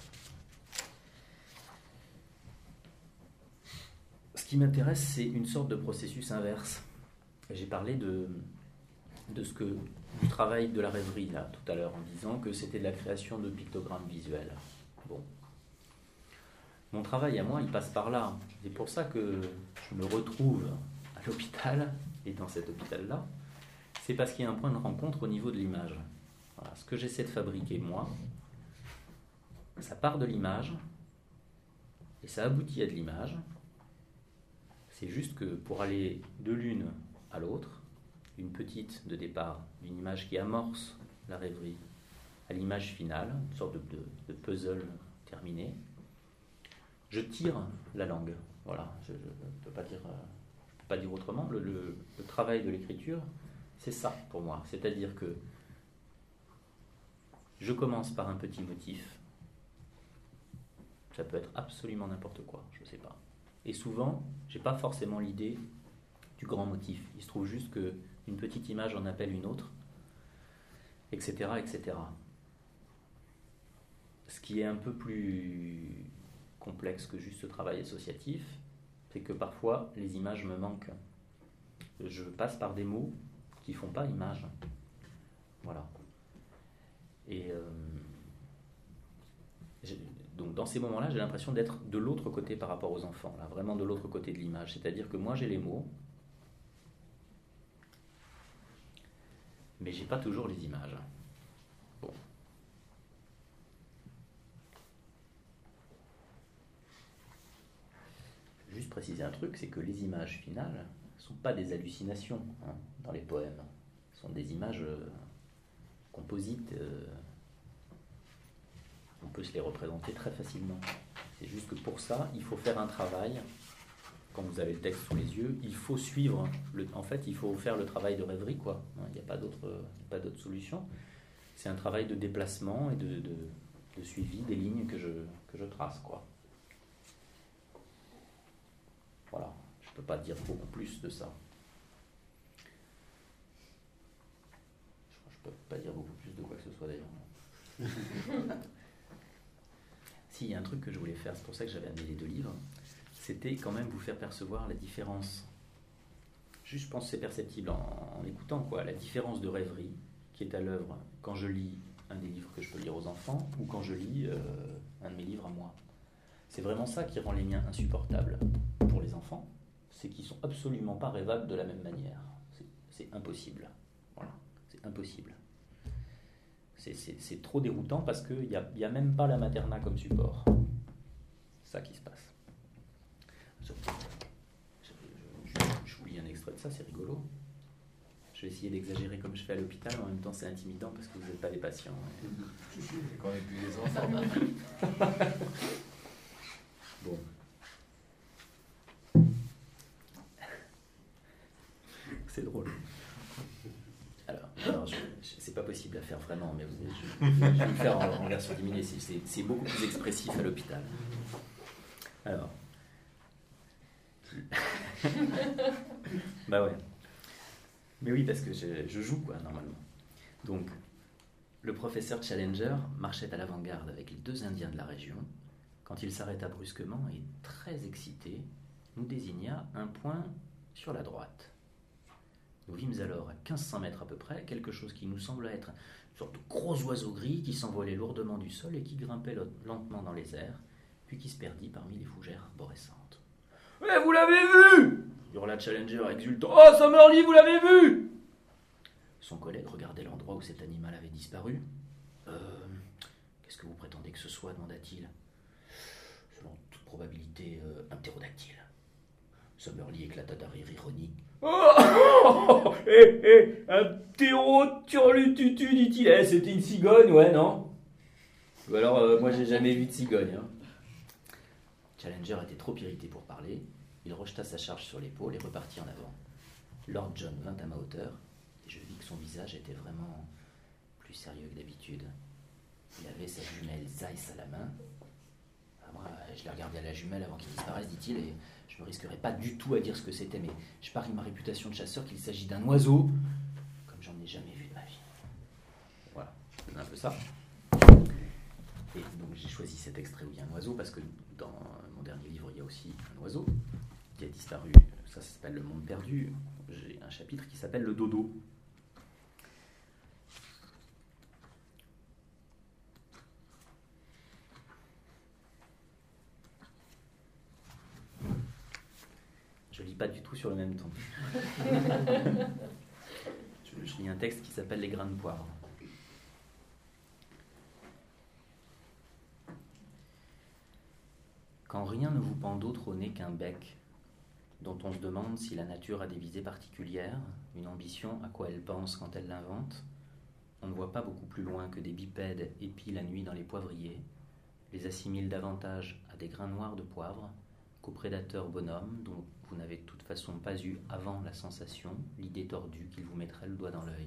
Ce qui m'intéresse, c'est une sorte de processus inverse. J'ai parlé du travail de la rêverie, là, tout à l'heure, en disant que c'était de la création de pictogrammes visuels. Bon. Mon travail à moi, il passe par là. C'est pour ça que je me retrouve à l'hôpital, et dans cet hôpital-là, c'est parce qu'il y a un point de rencontre au niveau de l'image. Voilà. Ce que j'essaie de fabriquer, moi, ça part de l'image, et ça aboutit à de l'image. C'est juste que pour aller de l'une à l'autre, une petite de départ, une image qui amorce la rêverie, à l'image finale, une sorte de puzzle terminé. Je tire la langue. Voilà, je ne peux pas dire autrement. Le travail de l'écriture, c'est ça pour moi. C'est-à-dire que je commence par un petit motif. Ça peut être absolument n'importe quoi, je ne sais pas. Et souvent, je n'ai pas forcément l'idée du grand motif. Il se trouve juste qu'une petite image en appelle une autre, etc., etc. Ce qui est un peu plus complexe que juste ce travail associatif, c'est que parfois, les images me manquent. Je passe par des mots qui ne font pas image. Voilà. Et donc dans ces moments-là, j'ai l'impression d'être de l'autre côté par rapport aux enfants, là, vraiment de l'autre côté de l'image. C'est-à-dire que moi, j'ai les mots, mais j'ai pas toujours les images. Bon. Juste préciser un truc, c'est que les images finales ne sont pas des hallucinations dans les poèmes. Ce sont des images composites. On peut se les représenter très facilement. C'est juste que pour ça, il faut faire un travail. Quand vous avez le texte sous les yeux, il faut suivre. En fait, il faut faire le travail de rêverie, quoi. Il n'y a pas d'autre solution. C'est un travail de déplacement et de suivi des lignes que je trace, quoi. Voilà. Je ne peux pas dire beaucoup plus de ça. Je ne peux pas dire beaucoup plus de quoi que ce soit, d'ailleurs. Si, il y a un truc que je voulais faire, c'est pour ça que j'avais amené les 2 livres, c'était quand même vous faire percevoir la différence. Juste, je pense que c'est perceptible en écoutant, quoi, la différence de rêverie qui est à l'œuvre quand je lis un des livres que je peux lire aux enfants ou quand je lis un de mes livres à moi. C'est vraiment ça qui rend les miens insupportables pour les enfants, c'est qu'ils ne sont absolument pas rêvables de la même manière. C'est impossible. Voilà, c'est impossible. C'est trop déroutant parce qu'il n'y a même pas la materna comme support. C'est ça qui se passe. Je vous lis un extrait de ça, c'est rigolo. Je vais essayer d'exagérer comme je fais à l'hôpital, mais en même temps c'est intimidant parce que vous n'êtes pas des patients. Et qu'on n'est plus des enfants. Bon. C'est drôle. Alors c'est pas possible à faire vraiment, mais je vais le faire en version diminuée. C'est beaucoup plus expressif à l'hôpital. Alors. Bah ouais. Mais oui, parce que je joue, quoi, normalement. Donc, le professeur Challenger marchait à l'avant-garde avec les 2 Indiens de la région. Quand il s'arrêta brusquement et très excité, nous désigna un point sur la droite. Nous vîmes alors à 1500 mètres à peu près quelque chose qui nous sembla être une sorte de gros oiseau gris qui s'envolait lourdement du sol et qui grimpait lentement dans les airs, puis qui se perdit parmi les fougères arborescentes. « Eh, vous l'avez vu !» hurla Challenger exultant. « Oh, Summerlee, vous l'avez vu !» Son collègue regardait l'endroit où cet animal avait disparu. Qu'est-ce que vous prétendez que ce soit ?» demanda-t-il. « Selon toute probabilité, un ptérodactyle. » Summerlee éclata d'un rire ironique. Un ptéroturlututu, dit-il. C'était une cigogne, ouais, non? Ou alors, moi, j'ai jamais vu de cigogne. Challenger était trop irrité pour parler. Il rejeta sa charge sur l'épaule et repartit en avant. Lord John vint à ma hauteur, et je vis que son visage était vraiment plus sérieux que d'habitude. Il avait sa jumelle Zeiss à la main. Moi, je l'ai regardé à la jumelle avant qu'il disparaisse, dit-il, et je ne risquerais pas du tout à dire ce que c'était, mais je parie ma réputation de chasseur qu'il s'agit d'un oiseau, comme j'en ai jamais vu de ma vie. Voilà, c'est un peu ça. Et donc j'ai choisi cet extrait où il y a un oiseau, parce que dans mon dernier livre, il y a aussi un oiseau qui a disparu. Ça s'appelle Le Monde Perdu. J'ai un chapitre qui s'appelle Le Dodo. Je lis pas du tout sur le même ton. Je lis un texte qui s'appelle Les grains de poivre. Quand rien ne vous pend d'autre au nez qu'un bec, dont on se demande si la nature a des visées particulières, une ambition à quoi elle pense quand elle l'invente, on ne voit pas beaucoup plus loin que des bipèdes épient la nuit dans les poivriers, les assimile davantage à des grains noirs de poivre qu'aux prédateurs bonhommes dont vous n'avez de toute façon pas eu avant la sensation, l'idée tordue qu'ils vous mettraient le doigt dans l'œil.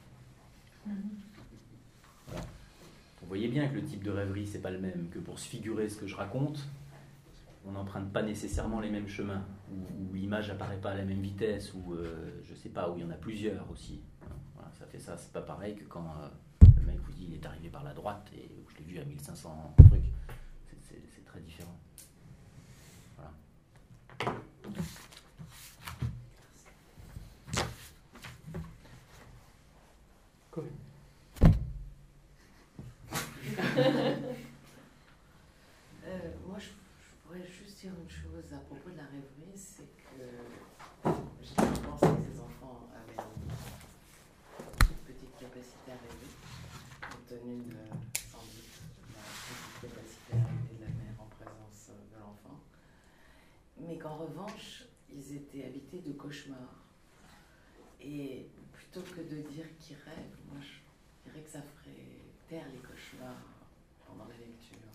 Voilà. Vous voyez bien que le type de rêverie, c'est pas le même, que pour se figurer ce que je raconte, on n'emprunte pas nécessairement les mêmes chemins, où l'image apparaît pas à la même vitesse, ou je sais pas, où il y en a plusieurs aussi. Voilà, ça fait ça, c'est pas pareil que quand le mec vous dit il est arrivé par la droite et je l'ai vu à 1500 trucs. C'est très différent. Voilà. Corinne. Moi, je pourrais juste dire une chose à propos de la rêverie, c'est que j'ai pensé que ces enfants avaient une petite capacité à rêver, compte tenu de, sans doute, la petite capacité à rêver de la mère en présence de l'enfant, mais qu'en revanche, ils étaient habités de cauchemars. Et plutôt que de dire qu'ils rêvent, moi je dirais que ça ferait taire les cauchemars pendant la lecture.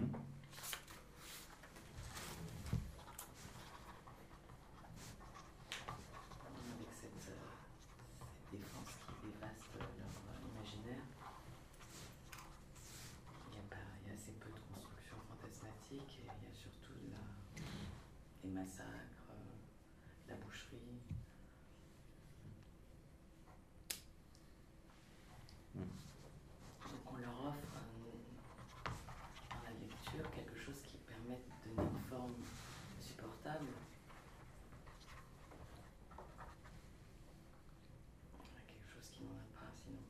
Avec cette défense qui dévaste leur imaginaire, il y a assez peu de constructions fantasmatiques et il y a surtout des massacres, la boucherie. Donc on leur offre dans la lecture quelque chose qui permet de donner une forme supportable. Quelque chose qui n'en a pas sinon.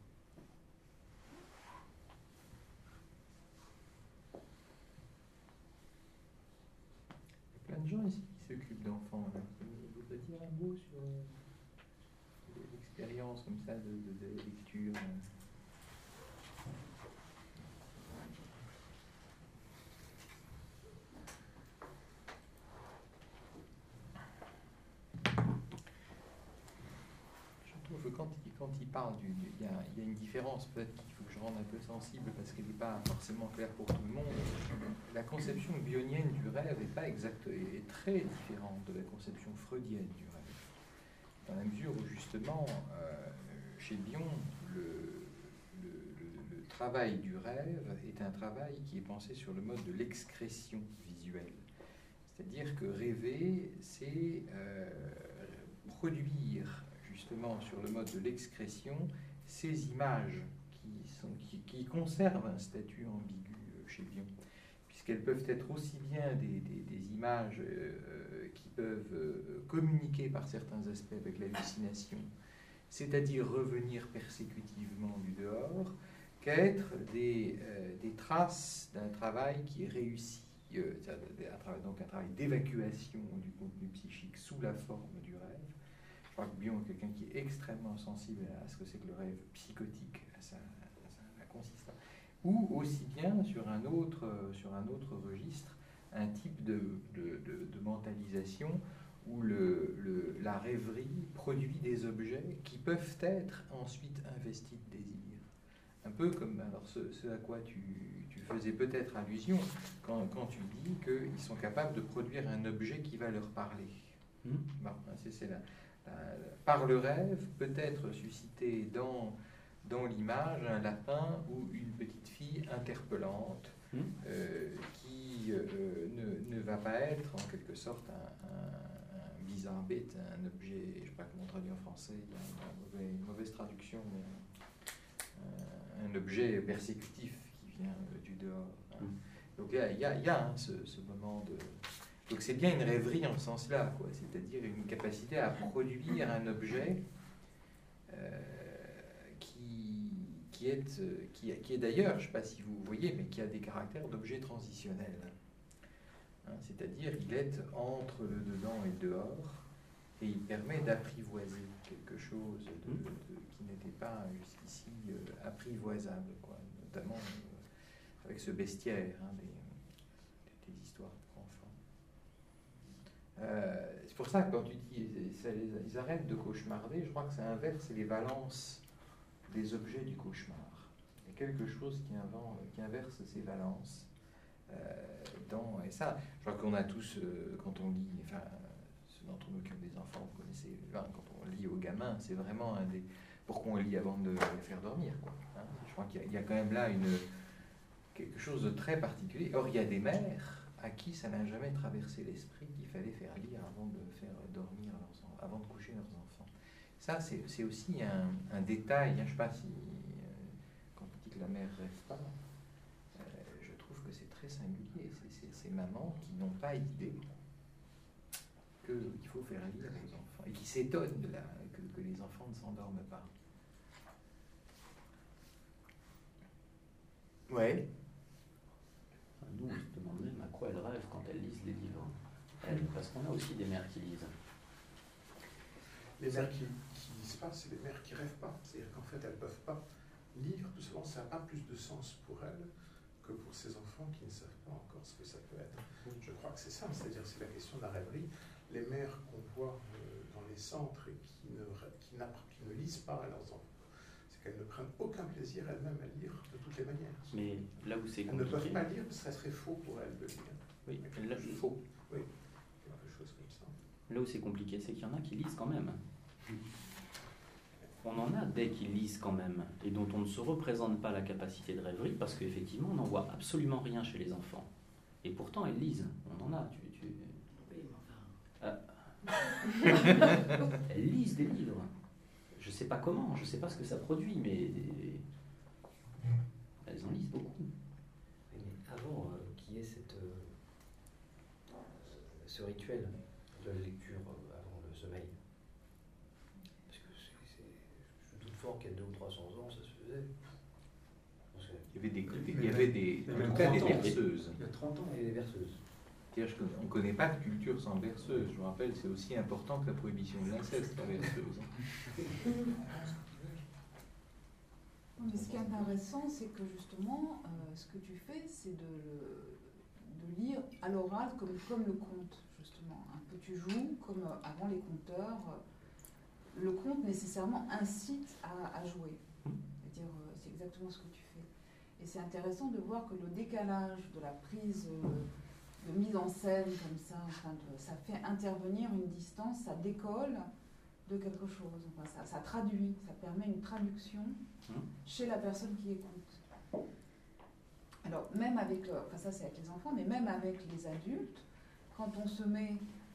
Il y a plein de gens ici qui s'occupent d'enfants. Vous voudriez dire un mot sur l'expérience comme ça de lecture Je trouve que quand il parle il y a une différence, peut-être qu'il faut que je rende un peu sensible parce qu'elle n'est pas forcément claire pour tout le monde. La conception bionienne du rêve est très différente de la conception freudienne du rêve. Dans la mesure où justement, chez Bion, le travail du rêve est un travail qui est pensé sur le mode de l'excrétion visuelle. C'est-à-dire que rêver, c'est produire justement sur le mode de l'excrétion ces images qui conservent un statut ambigu chez Bion, puisqu'elles peuvent être aussi bien des images qui peuvent communiquer par certains aspects avec l'hallucination, c'est-à-dire revenir persécutivement du dehors, qu'être des traces d'un travail qui est réussi, donc un travail d'évacuation du contenu psychique sous la forme du rêve. Je crois que Bion est quelqu'un qui est extrêmement sensible à ce que c'est que le rêve psychotique, à sa consistance. Ou aussi bien sur un autre registre, un type de mentalisation où la rêverie produit des objets qui peuvent être ensuite investis de désir. Un peu comme alors ce à quoi tu faisais peut-être allusion quand tu dis qu'ils sont capables de produire un objet qui va leur parler. Bon, c'est par le rêve peut être suscité dans l'image un lapin ou une petite fille interpellante qui ne va pas être en quelque sorte un bizarre bête, un objet, je ne sais pas comment on traduit en français, il y a une mauvaise traduction, mais un objet persécutif qui vient du dehors. Donc il y a ce moment de... Donc c'est bien une rêverie en ce sens-là, quoi. C'est-à-dire une capacité à produire un objet qui est d'ailleurs, je ne sais pas si vous voyez, mais qui a des caractères d'objet transitionnel. C'est-à-dire il est entre le dedans et le dehors, et il permet d'apprivoiser quelque chose qui n'était pas jusqu'ici apprivoisable, quoi. Notamment avec ce bestiaire des histoires pour enfants. C'est pour ça que quand tu dis ils arrêtent de cauchemarder, je crois que ça inverse les valences des objets du cauchemar. Il y a quelque chose qui inverse ces valences Et ça, je crois qu'on a tous, quand on lit, enfin, ceux d'entre nous qui ont des enfants, vous connaissez, enfin, quand on lit aux gamins, c'est vraiment un des... Pourquoi on lit avant de les faire dormir, quoi, hein. Je crois qu'il y a quand même là quelque chose de très particulier. Or, il y a des mères à qui ça n'a jamais traversé l'esprit qu'il fallait faire lire avant de faire dormir leurs enfants, avant de coucher leurs enfants. Ça, c'est aussi un détail, hein, je ne sais pas si, quand on dit que la mère ne rêve pas, je trouve que c'est très singulier. C'est ces mamans qui n'ont pas idée qu'il faut faire lire aux enfants et qui s'étonnent que les enfants ne s'endorment pas. Ouais. Nous, on se demande même à quoi elles rêvent quand elles lisent les livres. Parce qu'on a aussi des mères qui lisent. Les mères qui lisent pas, c'est les mères qui rêvent pas. C'est-à-dire qu'en fait, elles ne peuvent pas lire. Tout souvent, ça n'a pas plus de sens pour elles que pour ces enfants qui ne savent pas encore ce que ça peut être. Je crois que c'est ça, c'est-à-dire c'est la question de la rêverie. Les mères qu'on voit dans les centres et qui ne lisent pas à leurs enfants, c'est qu'elles ne prennent aucun plaisir elles-mêmes à lire de toutes les manières. Mais là où c'est compliqué... Elles ne peuvent pas lire, parce que ça serait faux pour elles de lire. Oui, là, faux. Oui, quelque chose comme ça. Là où c'est compliqué, c'est qu'il y en a qui lisent quand même. On en a des qui lisent quand même, et dont on ne se représente pas la capacité de rêverie, parce qu'effectivement, on n'en voit absolument rien chez les enfants. Et pourtant, elles lisent. On en a. Oui, mais enfin... Elles lisent des livres. Je ne sais pas comment, je ne sais pas ce que ça produit, mais elles en lisent beaucoup. Mais avant qu'il y ait ce rituel de la lecture avant le sommeil, parce que je doute fort qu'il y a 200 ou 300 ans, ça se faisait. Il y avait des berceuses. Il y a 30 ans, il y avait des berceuses. On ne connaît pas de culture sans berceuse. Je vous rappelle, c'est aussi important que la prohibition de l'inceste, la berceuse. Mais ce qui est intéressant, c'est que justement, ce que tu fais, c'est de lire à l'oral comme le conte, justement. Un peu tu joues, comme avant les conteurs. Le conte nécessairement incite à jouer. C'est-à-dire, c'est exactement ce que tu fais. Et c'est intéressant de voir que le décalage de la prise de mise en scène comme ça, ça fait intervenir une distance, ça décolle de quelque chose. Enfin, ça traduit, ça permet une traduction chez la personne qui écoute. Alors, même avec, ça c'est avec les enfants, mais même avec les adultes, quand on se met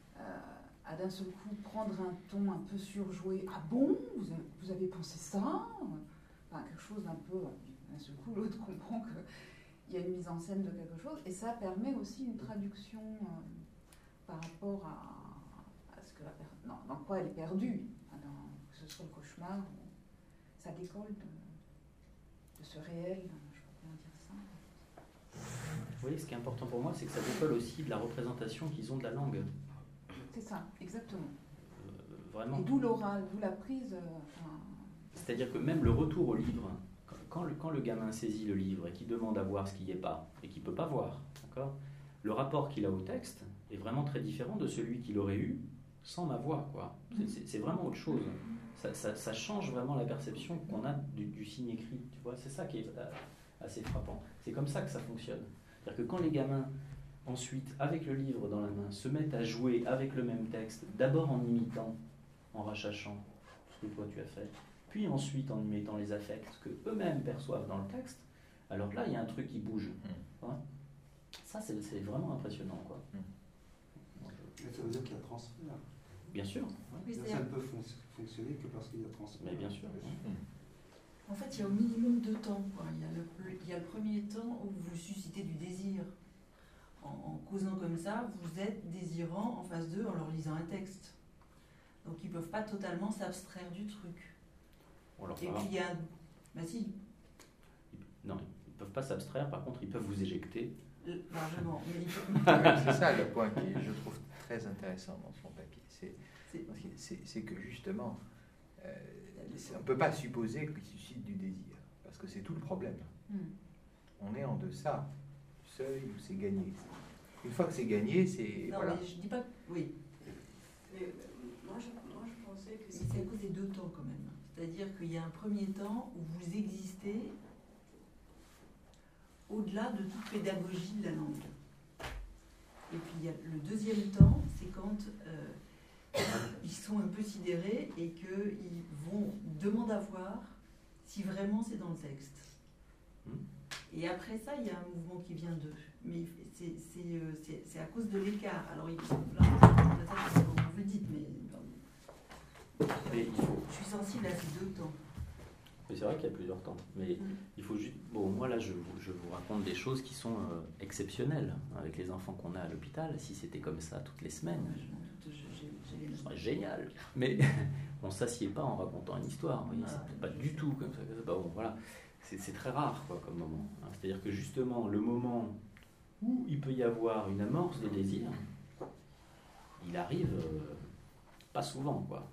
à d'un seul coup prendre un ton un peu surjoué, ah bon, vous avez pensé ça? Enfin, quelque chose d'un peu, d'un seul coup, l'autre comprend qu'il y a une mise en scène de quelque chose, et ça permet aussi une traduction par rapport à ce que la personne, dans quoi elle est perdue, que ce soit le cauchemar, ça décolle de ce réel, je ne sais pas comment dire ça. Oui, ce qui est important pour moi, c'est que ça décolle aussi de la représentation qu'ils ont de la langue. C'est ça, exactement. Vraiment. Et d'où l'oral, d'où la prise. C'est-à-dire que même le retour au livre, quand le gamin saisit le livre et qu'il demande à voir ce qu'il n'y est pas, et qu'il ne peut pas voir, d'accord, le rapport qu'il a au texte est vraiment très différent de celui qu'il aurait eu sans ma voix, quoi. C'est vraiment autre chose. Ça change vraiment la perception qu'on a du signe écrit, tu vois. C'est ça qui est assez frappant. C'est comme ça que ça fonctionne. C'est-à-dire que quand les gamins, ensuite, avec le livre dans la main, se mettent à jouer avec le même texte, d'abord en imitant, en rachachant ce que toi tu as fait, puis ensuite en y mettant les affects que eux-mêmes perçoivent dans le texte, alors là, il y a un truc qui bouge. Hein, ça, c'est vraiment impressionnant, quoi. Mais ça veut dire qu'il y a transfert. Bien sûr. Oui, ça ne peut fonctionner que parce qu'il y a transfert. Mais bien sûr. En fait, il y a au minimum 2 temps, quoi. Il y a le premier temps où vous suscitez du désir. En causant comme ça, vous êtes désirant en face d'eux en leur lisant un texte. Donc ils ne peuvent pas totalement s'abstraire du truc. Et puis il y a... Bah si. Non, ils ne peuvent pas s'abstraire, par contre ils peuvent vous éjecter. Largement. C'est ça le point qui, je trouve, très intéressant dans son papier. C'est que justement, on ne peut pas supposer qu'il suscite du désir, parce que c'est tout le problème. On est en deçà du seuil où c'est gagné. Une fois que c'est gagné, c'est... Non, voilà. mais je dis pas... Oui. Mais, moi, je pensais que c'est à cause des 2 temps, quand même. C'est-à-dire qu'il y a un premier temps où vous existez au-delà de toute pédagogie de la langue. Et puis il y a le deuxième temps, c'est quand ils sont un peu sidérés et qu'ils vont demander à voir si vraiment c'est dans le texte. Et après ça, il y a un mouvement qui vient d'eux. Mais c'est à cause de l'écart. Alors, là, vous le dites, mais je suis sensible à ces deux temps. Mais c'est vrai qu'il y a plusieurs temps. Mais il faut juste. Bon, moi là, je vous raconte des choses qui sont exceptionnelles avec les enfants qu'on a à l'hôpital. Si c'était comme ça toutes les semaines, ce serait génial. Mais on ne s'assied pas en racontant une histoire. C'est pas du tout comme ça. Bon, voilà. C'est très rare quoi, comme moment. C'est-à-dire que justement, le moment où il peut y avoir une amorce de désir, il arrive pas souvent, quoi.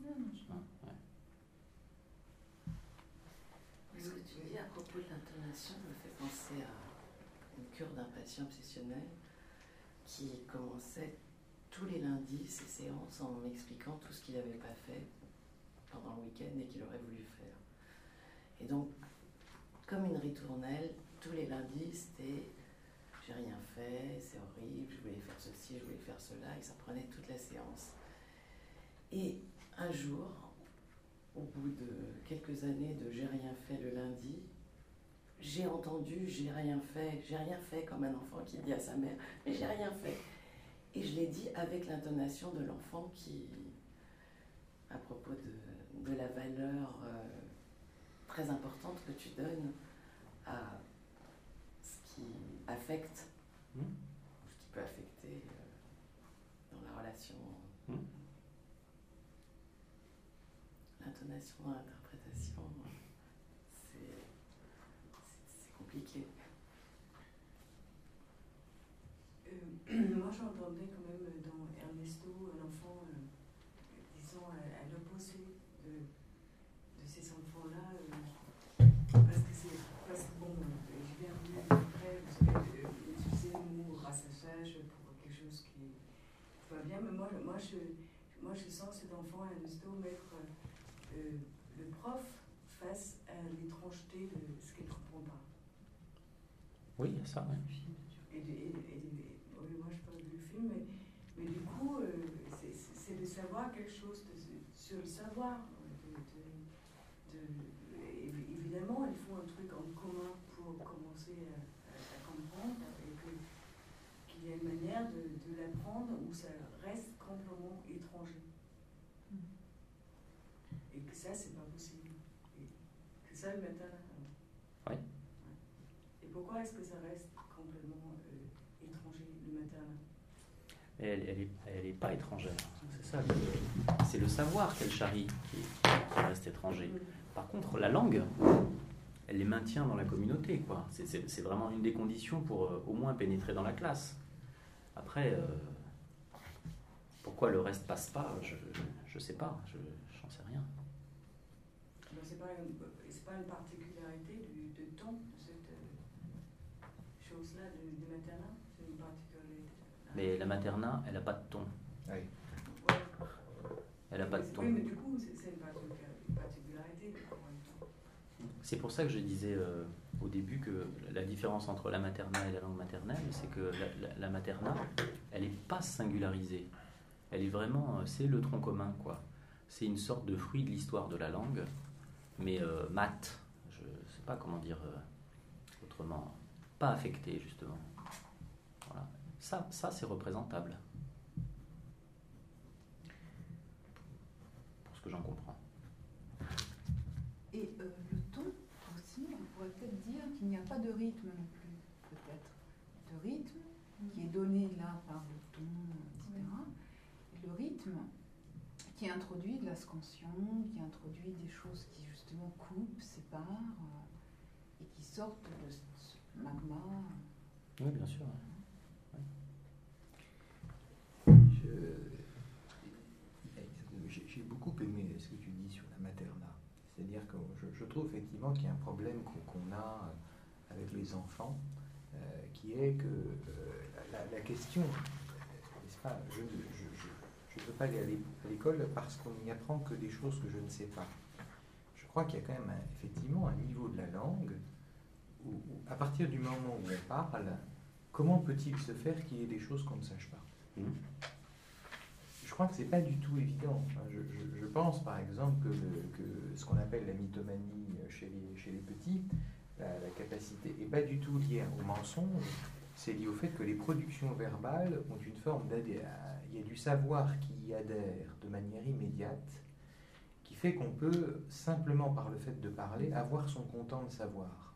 Ce que tu dis à propos de l'intonation me fait penser à une cure d'un patient obsessionnel qui commençait tous les lundis ses séances en m'expliquant tout ce qu'il n'avait pas fait pendant le week-end et qu'il aurait voulu faire. Et donc, comme une ritournelle, tous les lundis, c'était j'ai rien fait, c'est horrible, je voulais faire ceci, je voulais faire cela, et ça prenait toute la séance. Et un jour, au bout de quelques années de j'ai rien fait le lundi, j'ai entendu j'ai rien fait comme un enfant qui dit à sa mère, mais j'ai rien fait. Et je l'ai dit avec l'intonation de l'enfant qui, à propos de la valeur très importante que tu donnes à ce qui affecte, ce qui peut affecter dans la relation. L'intonation dans l'interprétation, c'est compliqué. Moi, j'entendais quand même dans Ernesto un enfant, disons, à l'opposé de ces enfants-là, parce que bon, j'ai bien vu après, utiliser le mot rassachage pour quelque chose qui va bien, mais moi je sens cet enfant à Ernesto mettre le prof face à l'étrangeté de ce qu'il ne comprend pas. Oui, il y a ça, oui. Oui, moi je parle du film, mais du coup, c'est de savoir quelque chose sur le savoir. Évidemment, il faut un truc en commun pour commencer à comprendre, et qu'il y a une manière de l'apprendre où ça reste complètement étranger. Et que ça, c'est pas possible. Et que ça, le matin. Oui. Et pourquoi est-ce que ça reste complètement étranger le matin? Elle est pas étrangère. C'est ça. C'est le savoir qu'elle charrie qui reste étranger. Par contre, la langue, elle les maintient dans la communauté, quoi. C'est vraiment une des conditions pour au moins pénétrer dans la classe. Après, pourquoi le reste passe pas, je sais pas, j'en sais rien. C'est pas une particularité du ton de cette chose-là, du maternat? C'est une particularité. Mais la maternat, elle n'a pas de ton. Oui. Ouais. Elle n'a pas de ton. Oui, mais du coup, c'est une particularité. C'est pour ça que je disais au début que la différence entre la maternat et la langue maternelle, c'est que la maternat, elle n'est pas singularisée. Elle est vraiment, c'est le tronc commun, quoi. C'est une sorte de fruit de l'histoire de la langue, mais mat, je ne sais pas comment dire autrement, pas affecté, justement. Voilà. Ça c'est représentable. Pour ce que j'en comprends. Et le ton aussi, on pourrait peut-être dire qu'il n'y a pas de rythme non plus, peut-être. De rythme qui est donné là par le ton, etc. Et le rythme qui introduit de la scansion, qui introduit des choses qui justement coupent, séparent et qui sortent de ce magma. Oui, bien sûr. J'ai beaucoup aimé ce que tu dis sur la maternat. C'est-à-dire que je trouve effectivement qu'il y a un problème qu'on a avec les enfants, qui est que la question, n'est-ce pas, je ne peux pas aller à l'école parce qu'on n'y apprend que des choses que je ne sais pas. Je crois qu'il y a quand même effectivement un niveau de la langue à partir du moment où on parle, comment peut-il se faire qu'il y ait des choses qu'on ne sache pas? Je crois que ce n'est pas du tout évident. Je pense par exemple que ce qu'on appelle la mythomanie chez les petits, la capacité, n'est pas du tout liée au mensonge, c'est lié au fait que les productions verbales ont une forme d'adhésion. Il y a du savoir qui y adhère de manière immédiate, qui fait qu'on peut, simplement par le fait de parler, avoir son content de savoir.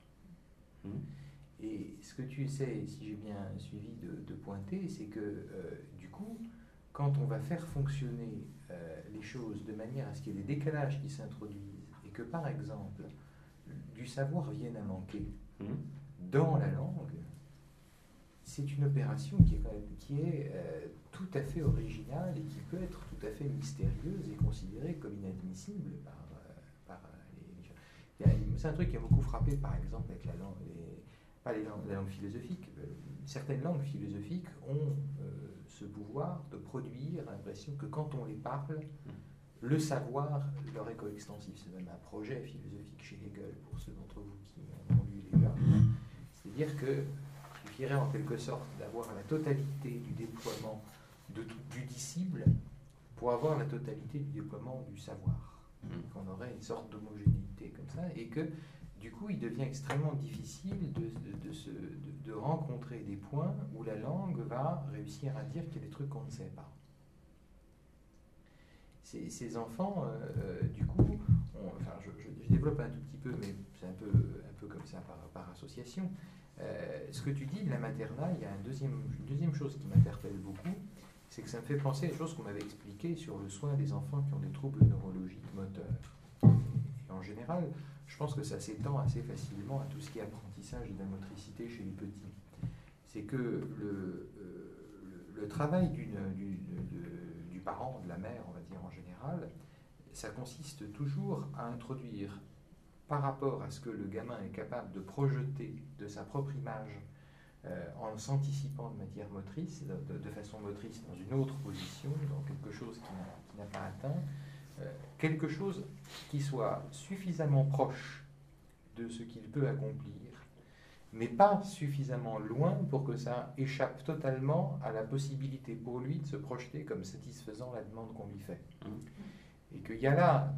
Et ce que tu essaies, si j'ai bien suivi, de pointer, c'est que, du coup, quand on va faire fonctionner les choses de manière à ce qu'il y ait des décalages qui s'introduisent, et que, par exemple, du savoir vienne à manquer dans la langue, c'est une opération qui est tout à fait originale et qui peut être tout à fait mystérieuse et considérée comme inadmissible par les gens. C'est un truc qui a beaucoup frappé, par exemple, avec la langue, pas la langue philosophique. Certaines langues philosophiques ont ce pouvoir de produire l'impression que quand on les parle, le savoir leur est coextensif. C'est même un projet philosophique chez Hegel, pour ceux d'entre vous qui ont lu les gars. C'est-à-dire que il suffirait en quelque sorte d'avoir la totalité du déploiement du disciple pour avoir la totalité du déploiement du savoir. Qu'on aurait une sorte d'homogénéité comme ça, et que du coup il devient extrêmement difficile de rencontrer des points où la langue va réussir à dire qu'il y a des trucs qu'on ne sait pas. Ces enfants, du coup, je développe un tout petit peu, mais c'est un peu comme ça par association. Ce que tu dis de la maternelle, il y a une deuxième chose qui m'interpelle beaucoup, c'est que ça me fait penser à des choses qu'on m'avait expliquées sur le soin des enfants qui ont des troubles neurologiques moteurs. Et en général, je pense que ça s'étend assez facilement à tout ce qui est apprentissage de la motricité chez les petits. C'est que le travail du parent, de la mère, on va dire en général, ça consiste toujours à introduire, par rapport à ce que le gamin est capable de projeter de sa propre image, en s'anticipant de matière motrice, de façon motrice dans une autre position, dans quelque chose qui n'a pas atteint, quelque chose qui soit suffisamment proche de ce qu'il peut accomplir, mais pas suffisamment loin pour que ça échappe totalement à la possibilité pour lui de se projeter comme satisfaisant la demande qu'on lui fait. Et qu'il y a là,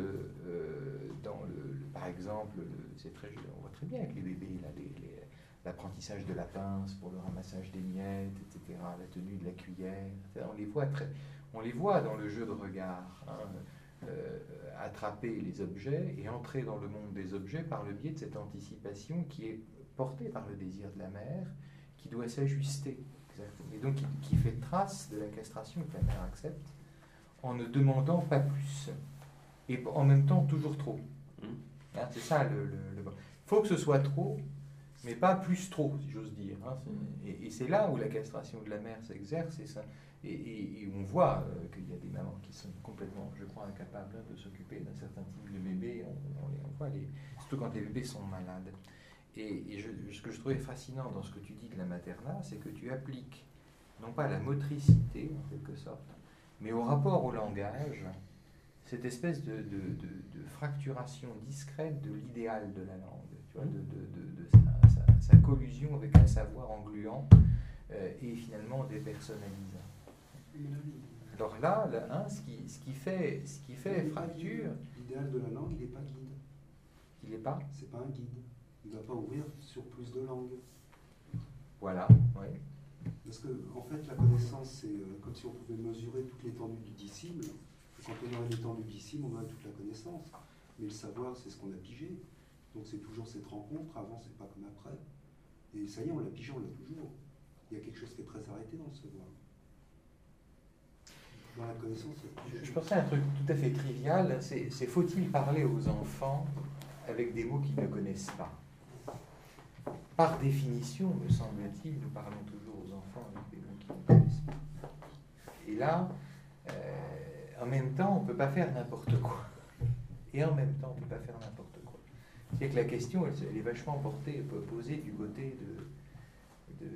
par exemple, on voit très bien avec les bébés, là, l'apprentissage de la pince pour le ramassage des miettes, etc., la tenue de la cuillère, etc. On les voit dans le jeu de regard, attraper les objets et entrer dans le monde des objets par le biais de cette anticipation qui est portée par le désir de la mère, qui doit s'ajuster, et donc qui fait trace de la castration que la mère accepte, en ne demandant pas plus, et en même temps toujours trop. C'est ça le bon. Il faut que ce soit trop, mais pas plus trop, si j'ose dire. Et c'est là où la castration de la mère s'exerce, et on voit qu'il y a des mamans qui sont complètement, je crois, incapables de s'occuper d'un certain type de bébé. On voit surtout quand les bébés sont malades. Et ce que je trouvais fascinant dans ce que tu dis de la maternelle, c'est que tu appliques, non pas la motricité, en quelque sorte, mais au rapport au langage, cette espèce de fracturation discrète de l'idéal de la langue, tu vois, de sa collusion avec un savoir engluant et finalement dépersonnalisant. Alors là, ce qui fait fracture... L'idéal de la langue, il n'est pas guide. Il n'est pas? C'est pas un guide. Il ne va pas ouvrir sur plus de langues. Voilà, oui. Parce que, en fait, la connaissance, c'est comme si on pouvait mesurer toute l'étendue du disciple. Quand on aurait l'étendue du disciple, on aurait toute la connaissance. Mais le savoir, c'est ce qu'on a pigé. Donc c'est toujours cette rencontre. Avant, c'est pas comme après. Et ça y est, on l'a pigé, on l'a toujours. Il y a quelque chose qui est très arrêté dans le savoir. Dans la connaissance, je pensais à un truc tout à fait trivial. C'est faut-il parler aux enfants avec des mots qu'ils ne connaissent pas? Par définition, me semble-t-il, nous parlons toujours aux enfants avec des mots qu'ils ne connaissent pas. Et là, en même temps, on ne peut pas faire n'importe quoi. Et en même temps, on ne peut pas faire n'importe quoi. C'est que la question, elle est vachement posée du côté de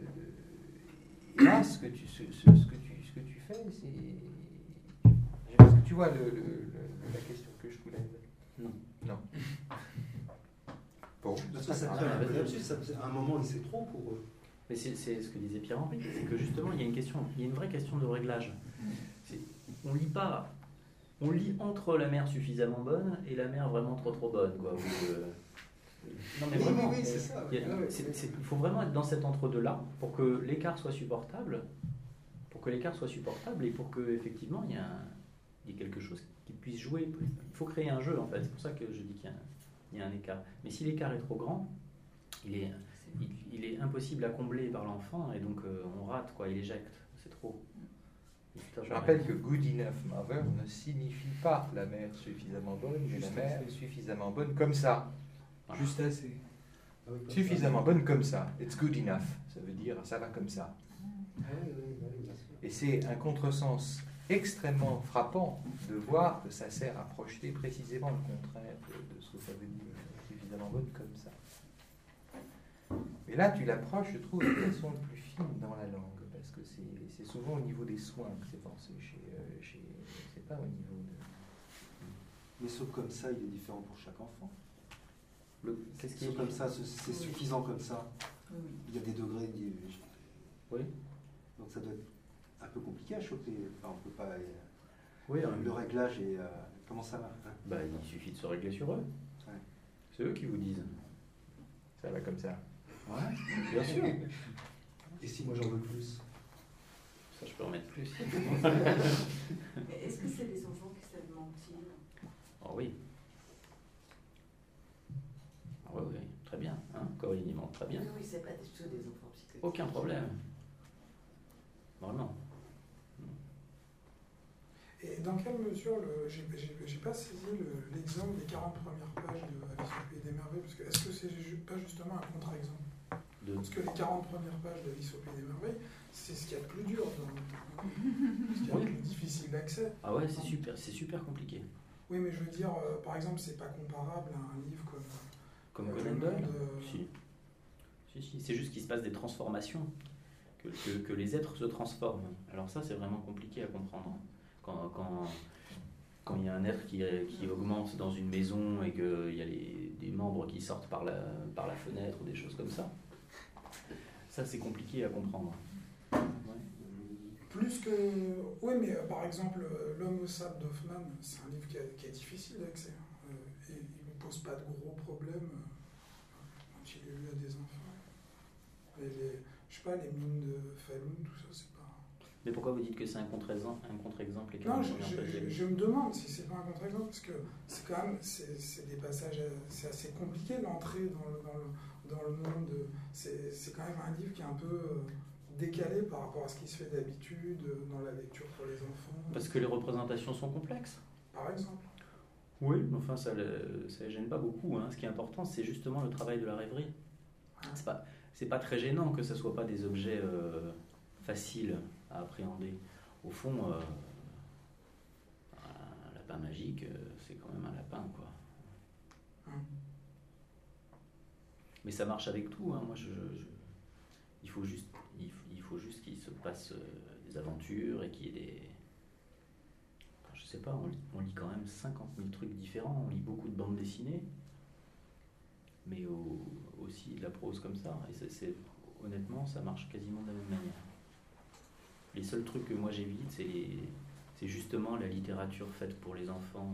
et là, ce que tu fais, c'est... Est-ce que tu vois la question que je soulève? Non. Non. Bon. Parce ça crée un peu d'absurde. À un moment, c'est trop pour eux. Mais c'est ce que disait Pierre-Henri, c'est que justement, il y a une vraie question de réglage. On lit pas, on lit entre la mère suffisamment bonne et la mère vraiment trop bonne, quoi. Non mais vraiment, oui, c'est ça. Il faut vraiment être dans cet entre-deux-là pour que l'écart soit supportable, et pour que effectivement il y ait quelque chose qui puisse jouer. Il faut créer un jeu en fait. C'est pour ça que je dis qu'il y a un écart. Mais si l'écart est trop grand, il est impossible à combler par l'enfant et donc on rate quoi. Il éjecte. C'est trop. Je rappelle que good enough mother ne signifie pas la mère suffisamment bonne, mais la mère suffisamment bonne comme ça. Juste assez. Suffisamment bonne comme ça. It's good enough. Ça veut dire ça va comme ça. Et c'est un contresens extrêmement frappant de voir que ça sert à projeter précisément le contraire de ce que ça veut dire suffisamment bonne comme ça. Mais là, tu l'approches, je trouve, de façon plus fine dans la langue, parce que c'est souvent au niveau des soins que c'est pensé, c'est pas au niveau de... Mais ce comme ça, il est différent pour chaque enfant. Qu'est-ce qui Ce est comme ça, c'est suffisant comme ça. Il y a des degrés. Oui. Donc ça doit être un peu compliqué à choper. Enfin, on peut pas. Oui, le réglage est. Comment ça va Il suffit de se régler sur eux. Ouais. C'est eux qui vous disent. Ça va comme ça. Ouais, bien sûr. Et si moi j'en veux plus? Ça, je peux en mettre plus. Est-ce que c'est des enfants qui savent mentir? Oh oui. Oui, très bien. Corinne, il ment très bien. Oui, c'est pas du tout des enfants psychotiques. Aucun problème. Vraiment. Et dans quelle mesure, j'ai pas saisi l'exemple des 40 premières pages de Alice au Pays des Merveilles, parce que est-ce que c'est pas justement un contre-exemple? Parce que les 40 premières pages d'Alice au Pays des Merveilles, c'est ce qu'il y a de plus dur, ce qu'il y a de plus difficile d'accès. Ah ouais, c'est super compliqué. Oui, mais je veux dire, par exemple, c'est pas comparable à un livre comme Conan Doyle. Si. C'est juste qu'il se passe des transformations, que les êtres se transforment. Alors ça, c'est vraiment compliqué à comprendre. Quand il y a un être qui augmente dans une maison et qu'il y a des membres qui sortent par la fenêtre ou des choses comme ça, ça c'est compliqué à comprendre. Ouais. Plus que... Oui, mais par exemple, L'homme au sable d'Hoffmann, c'est un livre qui est difficile d'accès. Et il ne pose pas de gros problèmes quand il est lu à des enfants. Je sais pas, les mines de Falun, tout ça, c'est pas... Mais pourquoi vous dites que c'est un contre-exemple les Non, je me demande si c'est pas un contre-exemple, parce que c'est quand même, c'est des passages, c'est assez compliqué l'entrée dans le monde. C'est quand même un livre qui est un peu décalé par rapport à ce qui se fait d'habitude dans la lecture pour les enfants. Parce que les représentations sont complexes. Par exemple. Oui, mais enfin ça les gêne pas beaucoup. Ce qui est important, c'est justement le travail de la rêverie. C'est pas très gênant que ce soit pas des objets faciles à appréhender. Au fond, un lapin magique, c'est quand même un lapin, quoi. Mais ça marche avec tout. Moi, il faut juste qu'il se passe des aventures et qu'il y ait des... Enfin, je sais pas, on lit quand même 50 000 trucs différents. On lit beaucoup de bandes dessinées, mais aussi de la prose comme ça. Et honnêtement, ça marche quasiment de la même manière. Les seuls trucs que moi j'évite, c'est justement la littérature faite pour les enfants,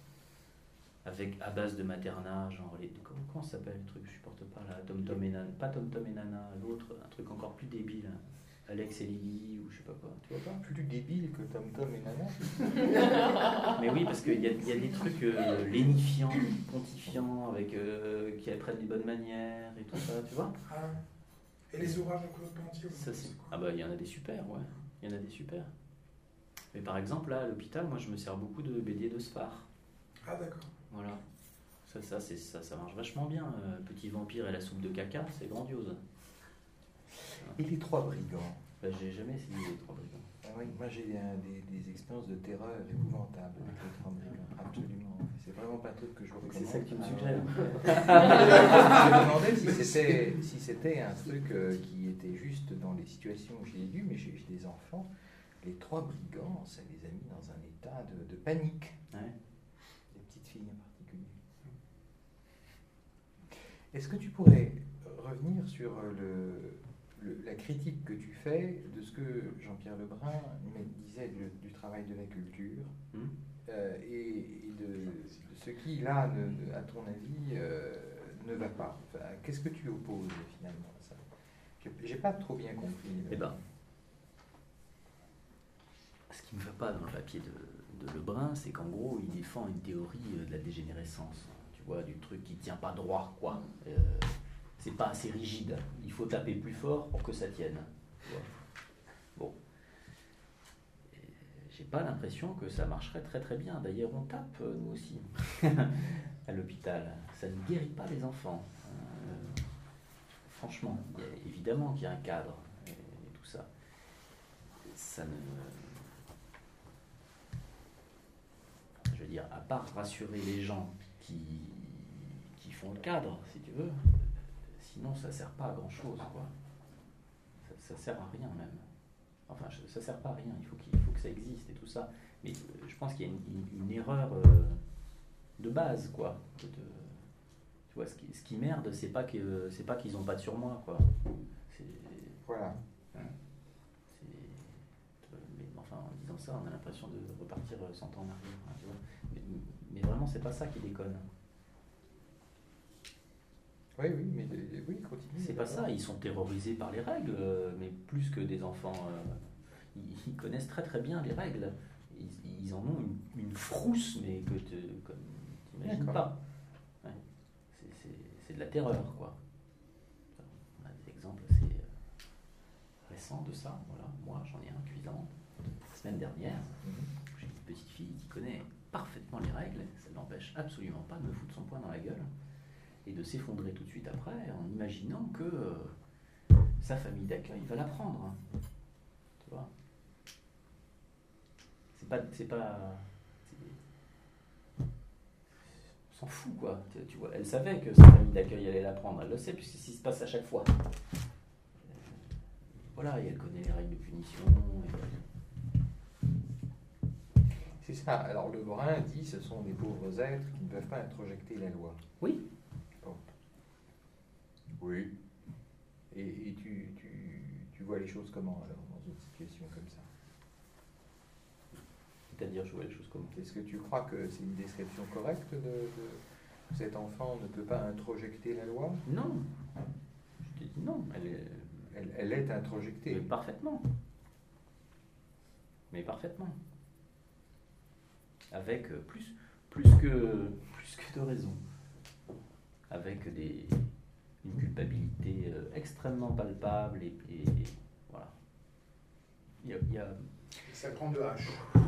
à base de maternage, genre comment ça s'appelle le truc, je supporte pas là, Tom Tom et Nana, pas Tom Tom et Nana, l'autre, un truc encore plus débile, Alex et Lily ou je sais pas quoi, tu vois pas? Plus débile que Tom Tom et Nana. Mais oui, parce qu'il y a des trucs lénifiants, pontifiants, avec qui apprennent les bonnes manières et tout ça, tu vois? Et les ouvrages de Claude Ponty aussi. Il y en a des super, ouais. Il y en a des super. Mais par exemple, là, à l'hôpital, moi, je me sers beaucoup de BD de Sfar. Ah, d'accord. Voilà. Ça marche vachement bien. Petit vampire et la soupe de caca, c'est grandiose. Et les trois brigands? J'ai jamais essayé les trois brigands. Ah oui, moi j'ai des expériences de terreur épouvantables avec les trois brigands. Absolument. C'est vraiment pas un truc que je recommande. C'est ça que tu me suggères. Je me demandais si c'était un truc qui était juste dans les situations où j'ai lu, mais j'ai des enfants. Les trois brigands, ça les a mis dans un état de panique. Ouais. Les petites filles en particulier. Est-ce que tu pourrais revenir sur la critique que tu fais de ce que Jean-Pierre Lebrun disait du travail de la culture et de ce qui, là, à ton avis, ne va pas. Enfin, qu'est-ce que tu opposes finalement à ça? J'ai pas trop bien compris. Eh ben, ce qui ne va pas dans le papier de Lebrun, c'est qu'en gros, il défend une théorie de la dégénérescence. Tu vois, du truc qui tient pas droit, quoi. C'est pas assez rigide. Il faut taper plus fort pour que ça tienne. Tu vois. Bon. J'ai pas l'impression que ça marcherait très très bien. D'ailleurs, on tape, nous aussi, à l'hôpital. Ça ne guérit pas les enfants. Franchement, évidemment qu'il y a un cadre et tout ça. Ça ne... Je veux dire, à part rassurer les gens qui font le cadre, si tu veux, sinon ça sert pas à grand chose, quoi. Ça sert à rien même. Enfin, ça sert pas à rien. Il faut que ça existe et tout ça. Mais je pense qu'il y a une erreur de base, quoi. Tu vois, ce qui merde, c'est pas qu'ils ont pas de surmoi, quoi. Voilà. Mais enfin, en disant ça, on a l'impression de repartir 100 ans en arrière, hein, tu vois. Mais vraiment, c'est pas ça qui déconne. Oui, mais oui, continue. C'est pas ça, ils sont terrorisés par les règles, mais plus que des enfants. Ils connaissent très très bien les règles. Ils en ont une frousse, mais que tu n'imagines pas. Ouais. C'est de la terreur, quoi. On a des exemples assez récents de ça. Voilà. Moi, j'en ai un cuisant. La semaine dernière, j'ai une petite fille qui connaît parfaitement les règles. Ça ne l'empêche absolument pas de me foutre son poing dans la gueule et de s'effondrer tout de suite après en imaginant que sa famille d'accueil va la prendre. Tu vois, on s'en fout, quoi. Tu vois, elle savait que sa famille d'accueil allait la prendre, elle le sait puisque c'est ce qui se passe à chaque fois. Voilà, et elle connaît les règles de punition. C'est ça. Alors Lebrun dit ce sont des pauvres êtres qui ne peuvent pas introjecter la loi. Oui. Bon. Oui. Et tu vois les choses comment alors dans une situation comme ça? C'est-à-dire, je vois les choses comment? Est-ce que tu crois que c'est une description correcte de cet enfant ne peut pas introjecter la loi? Non. Je te dis non. Elle est introjectée. Mais parfaitement. Mais parfaitement. Avec plus que de raison. Avec une culpabilité extrêmement palpable et voilà. Il y a Ça prend de hache. Tu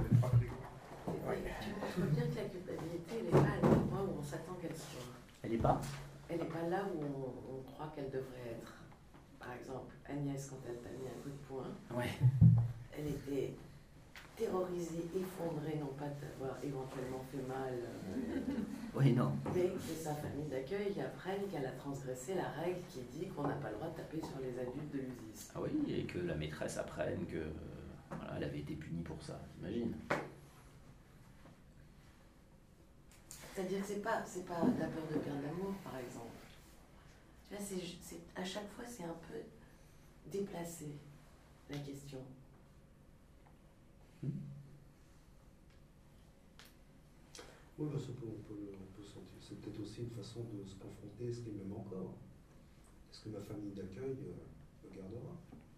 peux dire que la culpabilité, elle n'est pas à l'endroit où on s'attend qu'elle soit. Elle n'est pas? Elle n'est pas là où on croit qu'elle devrait être. Par exemple, Agnès, quand elle t'a mis un coup de poing, ouais. Elle était terrorisée, effondrée, non pas d'avoir éventuellement fait mal, oui, non. mais que sa famille d'accueil apprenne qu'elle a transgressé la règle qui dit qu'on n'a pas le droit de taper sur les adultes de l'USIS. Ah oui, et que la maîtresse apprenne que voilà, elle avait été punie pour ça, t'imagines? C'est-à-dire que c'est pas la peur de perdre l'amour, par exemple. Tu vois, à chaque fois, c'est un peu déplacé, la question. Oui, on peut sentir. C'est peut-être aussi une façon de se confronter à ce qui m'aime encore. Est-ce que ma famille d'accueil me gardera?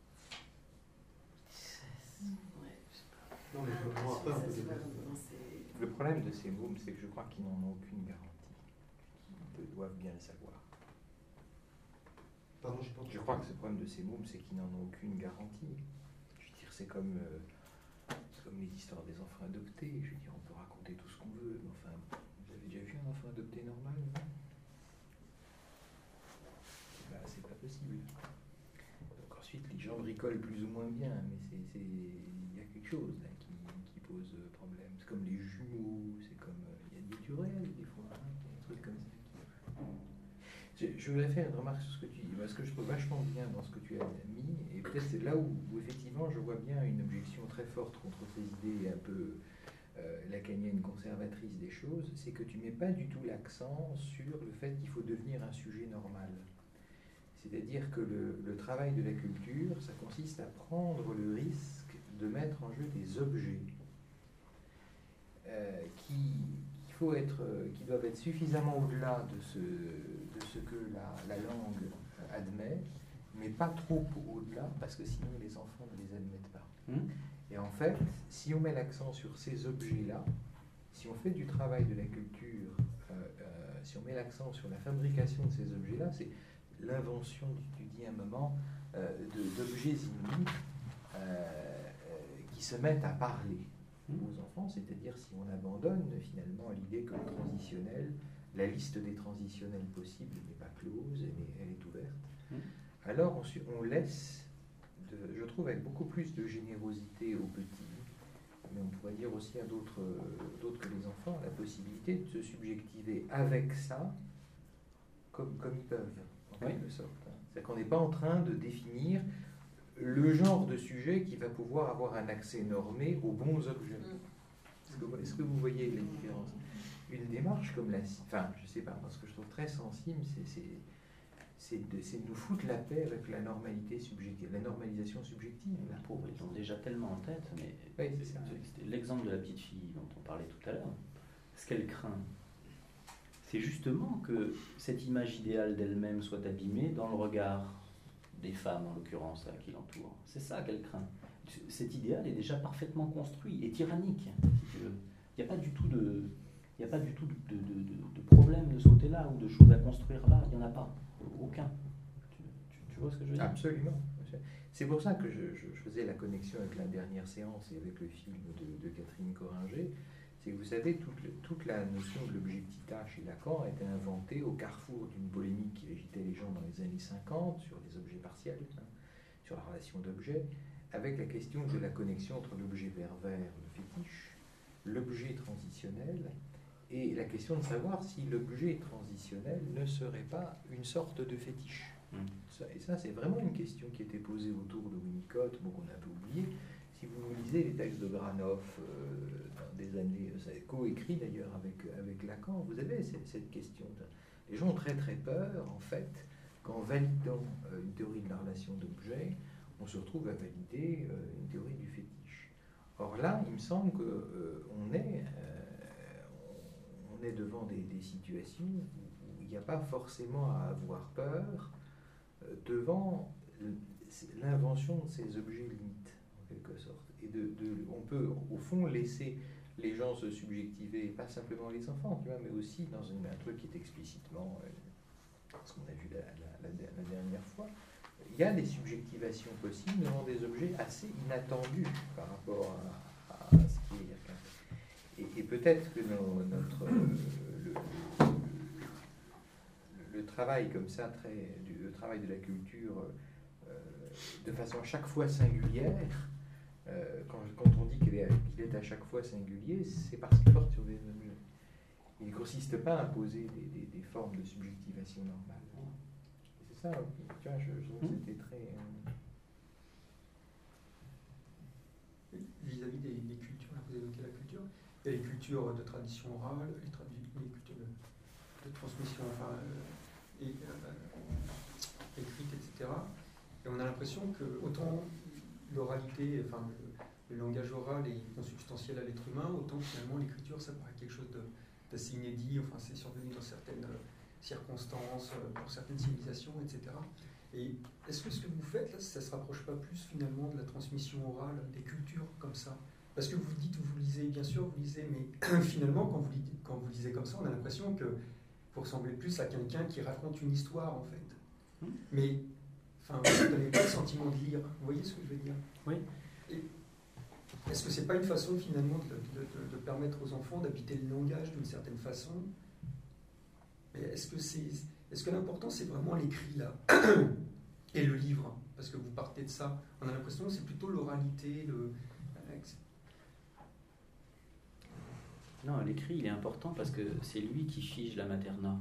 Ouais, je sais pas. Non, mais je me prends pas un peu de... Le problème de ces mômes, c'est que je crois qu'ils n'en ont aucune garantie. Ils doivent bien le savoir. Pardon, je crois que le problème de ces mômes, c'est qu'ils n'en ont aucune garantie. Je veux dire, c'est comme les histoires des enfants adoptés. Je veux dire, on peut raconter tout ce qu'on veut, mais enfin, vous avez déjà vu un enfant adopté normal, non? C'est pas possible. Donc ensuite, les gens bricolent plus ou moins bien, mais il y a quelque chose là qui pose problème. C'est comme les jumeaux, c'est comme il y a du réel des fois, hein, il y a des trucs comme ça. Je voulais faire une remarque sur ce que tu dis, parce que je trouve vachement bien dans ce que tu as mis, et peut-être c'est là où effectivement je vois bien une objection très forte contre tes idées un peu lacanienne conservatrice des choses, c'est que tu ne mets pas du tout l'accent sur le fait qu'il faut devenir un sujet normal. C'est-à-dire que le travail de la culture, ça consiste à prendre le risque de mettre en jeu des objets qui doivent être suffisamment au-delà de ce que la langue admet, mais pas trop au-delà, parce que sinon les enfants ne les admettent pas. Et en fait, si on met l'accent sur ces objets-là, si on fait du travail de la culture, si on met l'accent sur la fabrication de ces objets-là, c'est l'invention, tu dis à un moment, d'objets inouïs qui se mettent à parler aux enfants, c'est-à-dire si on abandonne finalement l'idée que le transitionnel, la liste des transitionnels possibles n'est pas close, elle est ouverte, alors on laisse, je trouve, avec beaucoup plus de générosité aux petits, mais on pourrait dire aussi à d'autres que les enfants, la possibilité de se subjectiver avec ça comme ils peuvent, en quelque sorte. C'est-à-dire qu'on n'est pas en train de définir le genre de sujet qui va pouvoir avoir un accès normé aux bons objets. Est-ce que vous voyez les différences? Une démarche comme je sais pas, moi ce que je trouve très sensible, c'est de nous foutre la paix avec la normalité subjective, la normalisation subjective. La pauvre, ils ont déjà tellement en tête, mais c'était l'exemple de la petite fille dont on parlait tout à l'heure. Ce qu'elle craint, c'est justement que cette image idéale d'elle-même soit abîmée dans le regard des femmes, en l'occurrence, qui l'entourent. C'est ça qu'elle craint. Cet idéal est déjà parfaitement construit et tyrannique, si tu veux. Il n'y a pas du tout de problème de ce côté-là ou de choses à construire là. Il n'y en a pas. Aucun. Tu vois ce que je veux dire? Absolument. C'est pour ça que je faisais la connexion avec la dernière séance et avec le film de Catherine Coringer. C'est que vous savez, toute la notion de l'objet petit h chez Lacan a été inventée au carrefour d'une polémique qui agitait les gens dans les années 50 sur les objets partiels, sur la relation d'objets, avec la question de la connexion entre l'objet pervers, le fétiche, l'objet transitionnel, et la question de savoir si l'objet transitionnel ne serait pas une sorte de fétiche. Et ça, c'est vraiment une question qui était posée autour de Winnicott, qu'on a un peu oublié. Si vous lisez les textes de Granoff dans des années, ça est coécrit d'ailleurs avec Lacan, vous avez cette question. Les gens ont très très peur, en fait, qu'en validant une théorie de la relation d'objet, on se retrouve à valider une théorie du fétiche. Or là, il me semble qu'on est devant des situations où il n'y a pas forcément à avoir peur devant l'invention de ces objets limites, en quelque sorte. Et on peut, au fond, laisser les gens se subjectiver, pas simplement les enfants, tu vois, mais aussi dans un truc qui est explicitement, ce qu'on a vu la dernière fois, il y a des subjectivations possibles devant des objets assez inattendus par rapport à ce qui est. Et peut-être que le travail comme ça, le travail de la culture, de façon à chaque fois singulière, quand on dit qu'il est à chaque fois singulier, c'est parce qu'il porte sur des objets. Il ne consiste pas à imposer des formes de subjectivation normales. C'est ça, tu vois, je trouve que c'était très... Vis-à-vis des cultures, vous évoquez la culture, il y a les cultures de tradition orale, les cultures de transmission écrite, etc. Et on a l'impression que autant l'oralité, le langage oral est consubstantiel à l'être humain, autant finalement l'écriture, ça paraît quelque chose d'assez inédit, c'est survenu dans certaines circonstances, pour certaines civilisations, etc. Et est-ce que ce que vous faites, là, ça ne se rapproche pas plus finalement de la transmission orale, des cultures comme ça? Parce que vous dites, vous lisez, bien sûr, vous lisez, mais finalement, quand vous lisez comme ça, on a l'impression que vous ressemblez plus à quelqu'un qui raconte une histoire, en fait. Mais, vous n'avez pas le sentiment de lire. Vous voyez ce que je veux dire? Oui. Et est-ce que c'est pas une façon, finalement, de permettre aux enfants d'habiter le langage d'une certaine façon? Mais est-ce que l'important, c'est vraiment l'écrit, là, et le livre? Parce que vous partez de ça. On a l'impression que c'est plutôt l'oralité, Non, l'écrit, il est important parce que c'est lui qui fige la materna.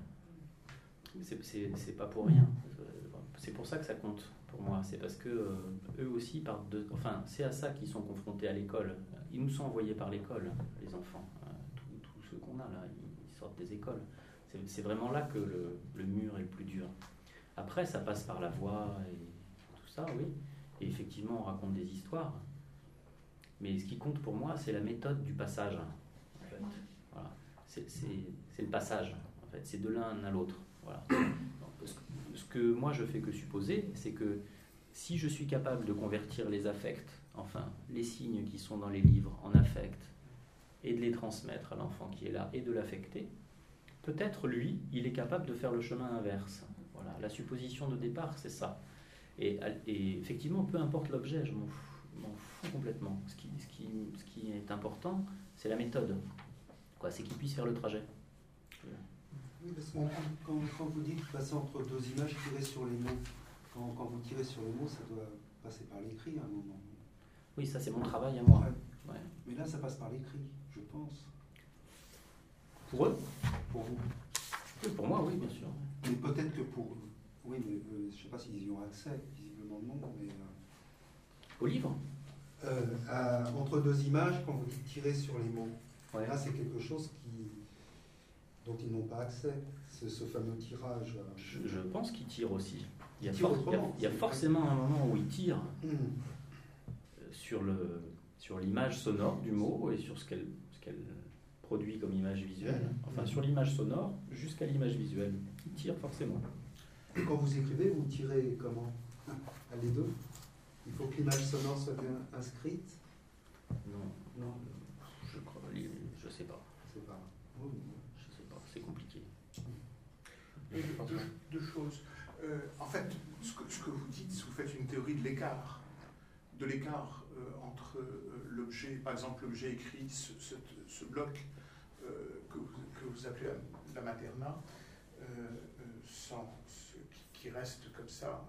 C'est pas pour rien. C'est pour ça que ça compte pour moi. C'est parce que eux aussi partent de... Enfin, c'est à ça qu'ils sont confrontés à l'école. ils nous sont envoyés par l'école, les enfants. Tous ceux qu'on a là, ils sortent des écoles. C'est vraiment là que le mur est le plus dur. Après, ça passe par la voix et tout ça, oui. Et effectivement, on raconte des histoires. Mais ce qui compte pour moi, c'est la méthode du passage. En fait. Voilà. C'est le passage. En fait. C'est de l'un à l'autre. Voilà. Ce que moi, je fais que supposer, c'est que si je suis capable de convertir les affects, enfin, les signes qui sont dans les livres en affects, et de les transmettre à l'enfant qui est là, et de l'affecter, peut-être, lui, il est capable de faire le chemin inverse. Voilà. La supposition de départ, c'est ça. Et effectivement, peu importe l'objet, je m'en fous complètement. Ce qui est important, c'est la méthode. C'est qu'il puisse faire le trajet. Oui, parce que quand vous dites passer entre deux images, tirer sur les mots, quand vous tirez sur les mots, ça doit passer par l'écrit à un moment. Oui, ça c'est mon travail à moi. Ouais. Ouais. Mais là, ça passe par l'écrit, je pense. Pour eux? Pour vous? Oui, pour moi, oui, bien sûr. Mais peut-être que pour... Oui, mais je ne sais pas s'ils y ont accès, visiblement non, mais... Au livre? Entre deux images, quand vous dites tirer sur les mots, ouais. Là c'est quelque chose dont ils n'ont pas accès, c'est ce fameux tirage. Je pense qu'ils tirent aussi. Il y a forcément un moment où ils tirent sur l'image sonore du mot et sur ce qu'elle produit comme image visuelle. Enfin, sur l'image sonore jusqu'à l'image visuelle. Ils tirent forcément. Et quand vous écrivez, vous tirez comment? À les deux? Il faut que l'image sonore soit bien inscrite? Non. Je sais pas. Je sais pas. Je sais pas, c'est compliqué. Deux choses. En fait, ce que vous dites, vous faites une théorie de l'écart. De l'écart entre l'objet, par exemple l'objet écrit, ce bloc que vous appelez la materna, qui reste comme ça,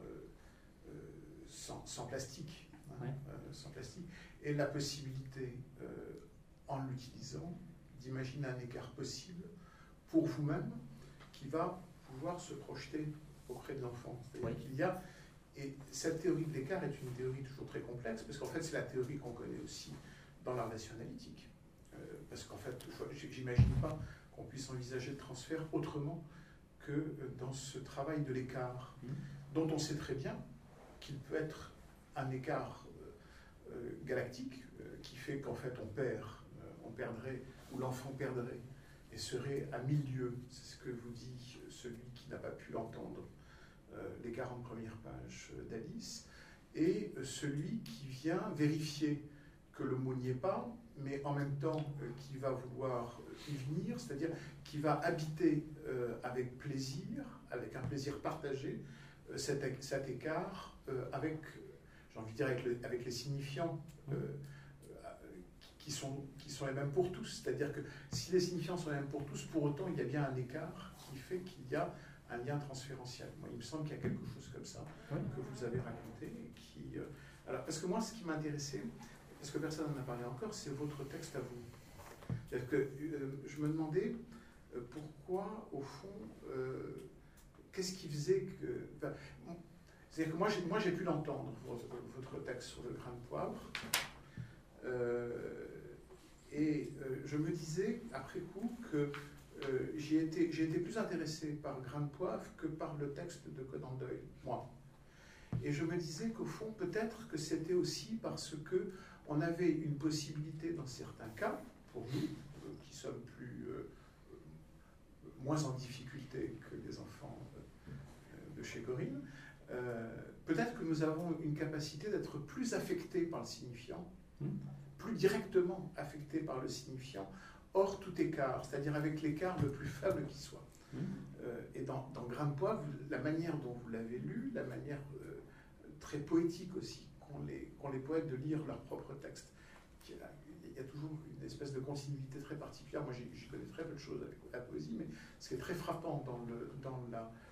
sans plastique. Sans plastique. Et la possibilité, en l'utilisant, d'imaginer un écart possible pour vous-même qui va pouvoir se projeter auprès de l'enfant. C'est-à-dire qu'il y a... Et cette théorie de l'écart est une théorie toujours très complexe, parce qu'en fait, c'est la théorie qu'on connaît aussi dans la relation analytique. Parce qu'en fait, j'imagine pas qu'on puisse envisager le transfert autrement que dans ce travail de l'écart, dont on sait très bien qu'il peut être un écart galactique, qui fait qu'en fait on perdrait, ou l'enfant perdrait, et serait à 1000 lieues. C'est ce que vous dit celui qui n'a pas pu entendre les 40 premières pages d'Alice, et celui qui vient vérifier que le mot n'y est pas, mais en même temps qui va vouloir y venir, c'est-à-dire qui va habiter avec plaisir, avec un plaisir partagé, cet écart avec, j'ai envie de dire, avec les signifiants qui sont les mêmes pour tous. C'est-à-dire que si les signifiants sont les mêmes pour tous, pour autant il y a bien un écart qui fait qu'il y a un lien transférentiel. Moi, il me semble qu'il y a quelque chose comme ça que vous avez raconté. Alors, parce que moi, ce qui m'intéressait, parce que personne n'en a parlé encore, c'est votre texte à vous. C'est-à-dire que je me demandais pourquoi, au fond, qu'est-ce qui faisait que... c'est-à-dire que moi, j'ai pu l'entendre, votre texte sur le grain de poivre, et je me disais, après coup, que j'ai été plus intéressé par Grain de poivre que par le texte de Conan Doyle, moi. Et je me disais qu'au fond, peut-être que c'était aussi parce qu'on avait une possibilité dans certains cas, pour nous, qui sommes moins en difficulté que les enfants de chez Corinne, peut-être que nous avons une capacité d'être plus affectés par le signifiant, plus directement affectés par le signifiant, hors tout écart, c'est-à-dire avec l'écart le plus faible qui soit. Et dans Grain de poivre, la manière dont vous l'avez lu, la manière très poétique aussi qu'ont les poètes de lire leur propre texte, il y a toujours une espèce de continuité très particulière. Moi, j'y connais très peu de choses avec la poésie, mais ce qui est très frappant dans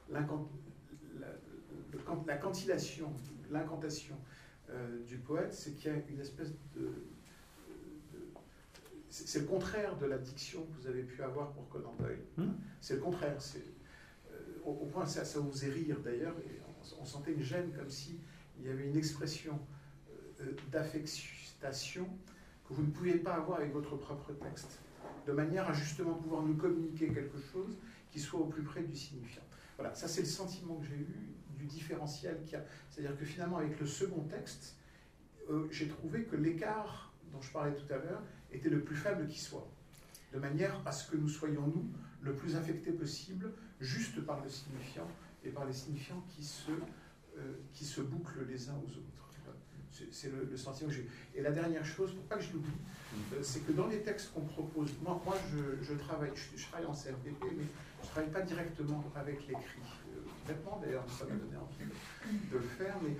la cantillation, l'incantation du poète, c'est qu'il y a une espèce de... C'est le contraire de la diction que vous avez pu avoir pour Conan Doyle. C'est le contraire. Au point, ça vous faisait rire d'ailleurs, et on sentait une gêne comme si il y avait une expression d'affectation que vous ne pouviez pas avoir avec votre propre texte, de manière à justement pouvoir nous communiquer quelque chose qui soit au plus près du signifiant. Voilà, ça c'est le sentiment que j'ai eu du différentiel qu'il y a. C'est-à-dire que finalement, avec le second texte, j'ai trouvé que l'écart dont je parlais tout à l'heure était le plus faible qui soit, de manière à ce que nous soyons, nous, le plus affectés possible, juste par le signifiant et par les signifiants qui se bouclent les uns aux autres. C'est le sentiment que j'ai eu. Et la dernière chose, pour pas que je l'oublie, c'est que dans les textes qu'on propose, moi je travaille en CRPP, mais je ne travaille pas directement avec l'écrit. Bêtement d'ailleurs, ça m'a donné envie de le faire, mais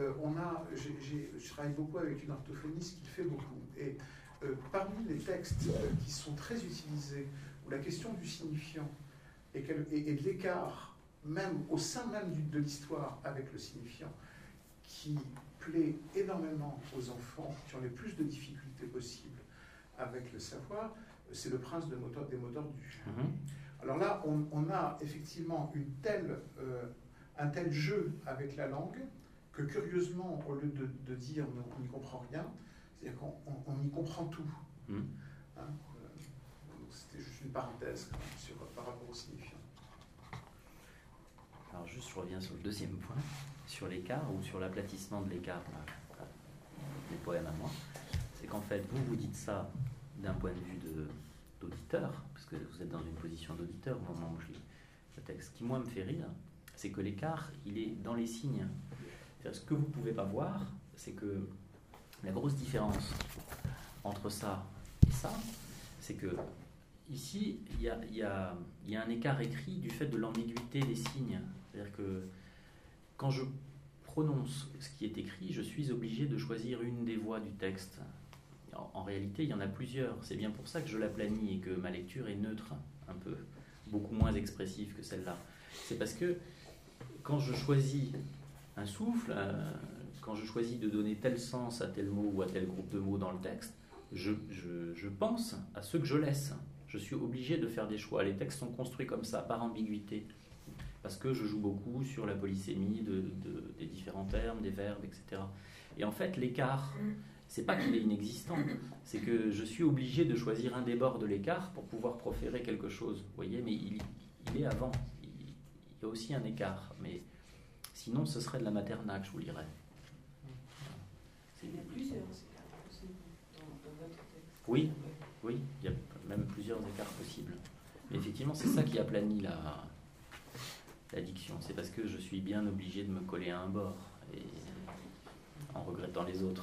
je travaille beaucoup avec une orthophoniste qui le fait beaucoup. Et parmi les textes qui sont très utilisés, où la question du signifiant et de l'écart, même au sein même de l'histoire avec le signifiant, qui plaît énormément aux enfants qui ont les plus de difficultés possibles avec le savoir, c'est le prince des moteurs du. Alors là, on a effectivement un tel jeu avec la langue que curieusement, au lieu de dire on n'y comprend rien, c'est-à-dire qu'on y comprend tout. Hein, c'était juste une parenthèse quand même, par rapport au signifiant. Alors juste, je reviens sur le deuxième point, sur l'écart ou sur l'aplatissement de l'écart des poèmes à moi. C'est qu'en fait, vous dites ça d'un point de vue d'auditeur, parce que vous êtes dans une position d'auditeur au moment où je lis le texte. Ce qui, moi, me fait rire, c'est que l'écart, il est dans les signes. C'est-à-dire, ce que vous ne pouvez pas voir, c'est que la grosse différence entre ça et ça, c'est que ici, il y a un écart écrit du fait de l'ambiguïté des signes. C'est-à-dire que quand je prononce ce qui est écrit, je suis obligé de choisir une des voix du texte. En réalité, il y en a plusieurs. C'est bien pour ça que je l'aplanis et que ma lecture est neutre, un peu, beaucoup moins expressive que celle-là. C'est parce que quand je choisis un souffle, quand je choisis de donner tel sens à tel mot ou à tel groupe de mots dans le texte, je pense à ceux que je laisse. Je suis obligé de faire des choix. Les textes sont construits comme ça, par ambiguïté, parce que je joue beaucoup sur la polysémie des différents termes, des verbes, etc. Et en fait, l'écart, c'est pas qu'il est inexistant, c'est que je suis obligé de choisir un des bords de l'écart pour pouvoir proférer quelque chose. Vous voyez, mais il est avant. Il y a aussi un écart, mais sinon, ce serait de la maternelle, je vous dirais. Il y a plusieurs écarts possibles dans votre texte. Oui, il y a même plusieurs écarts possibles. Mais effectivement, c'est ça qui aplanit la diction. C'est parce que je suis bien obligé de me coller à un bord, et en regrettant les autres.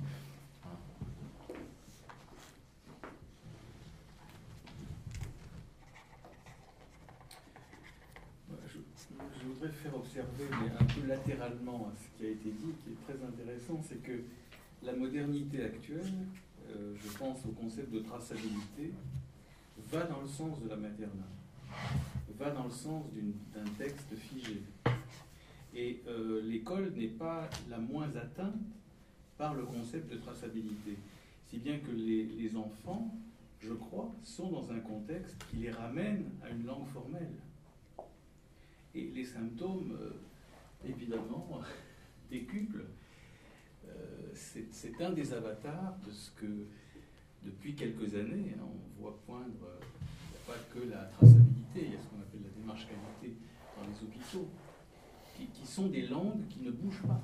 Je voudrais faire observer, mais un peu latéralement à ce qui a été dit, qui est très intéressant, c'est que la modernité actuelle, je pense au concept de traçabilité, va dans le sens de la maternelle, va dans le sens d'un texte figé. Et l'école n'est pas la moins atteinte par le concept de traçabilité. Si bien que les enfants, je crois, sont dans un contexte qui les ramène à une langue formelle. Et les symptômes, évidemment, décuplent. C'est un des avatars de ce que, depuis quelques années, on voit poindre, il n'y a pas que la traçabilité, il y a ce qu'on appelle la démarche qualité dans les hôpitaux, qui sont des langues qui ne bougent pas.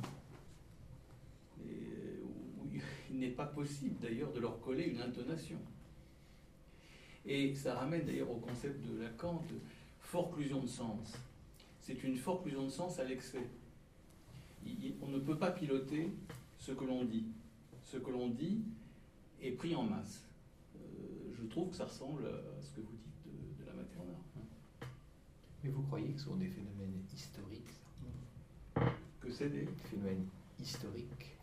Et où il n'est pas possible d'ailleurs de leur coller une intonation. Et ça ramène d'ailleurs au concept de Lacan de forclusion de sens. C'est une forclusion de sens à l'excès. On ne peut pas piloter ce que l'on dit. Ce que l'on dit est pris en masse. Je trouve que ça ressemble à ce que vous dites de la maternelle. Mais vous croyez que ce sont des phénomènes historiques, ça? Que c'est des phénomènes historiques?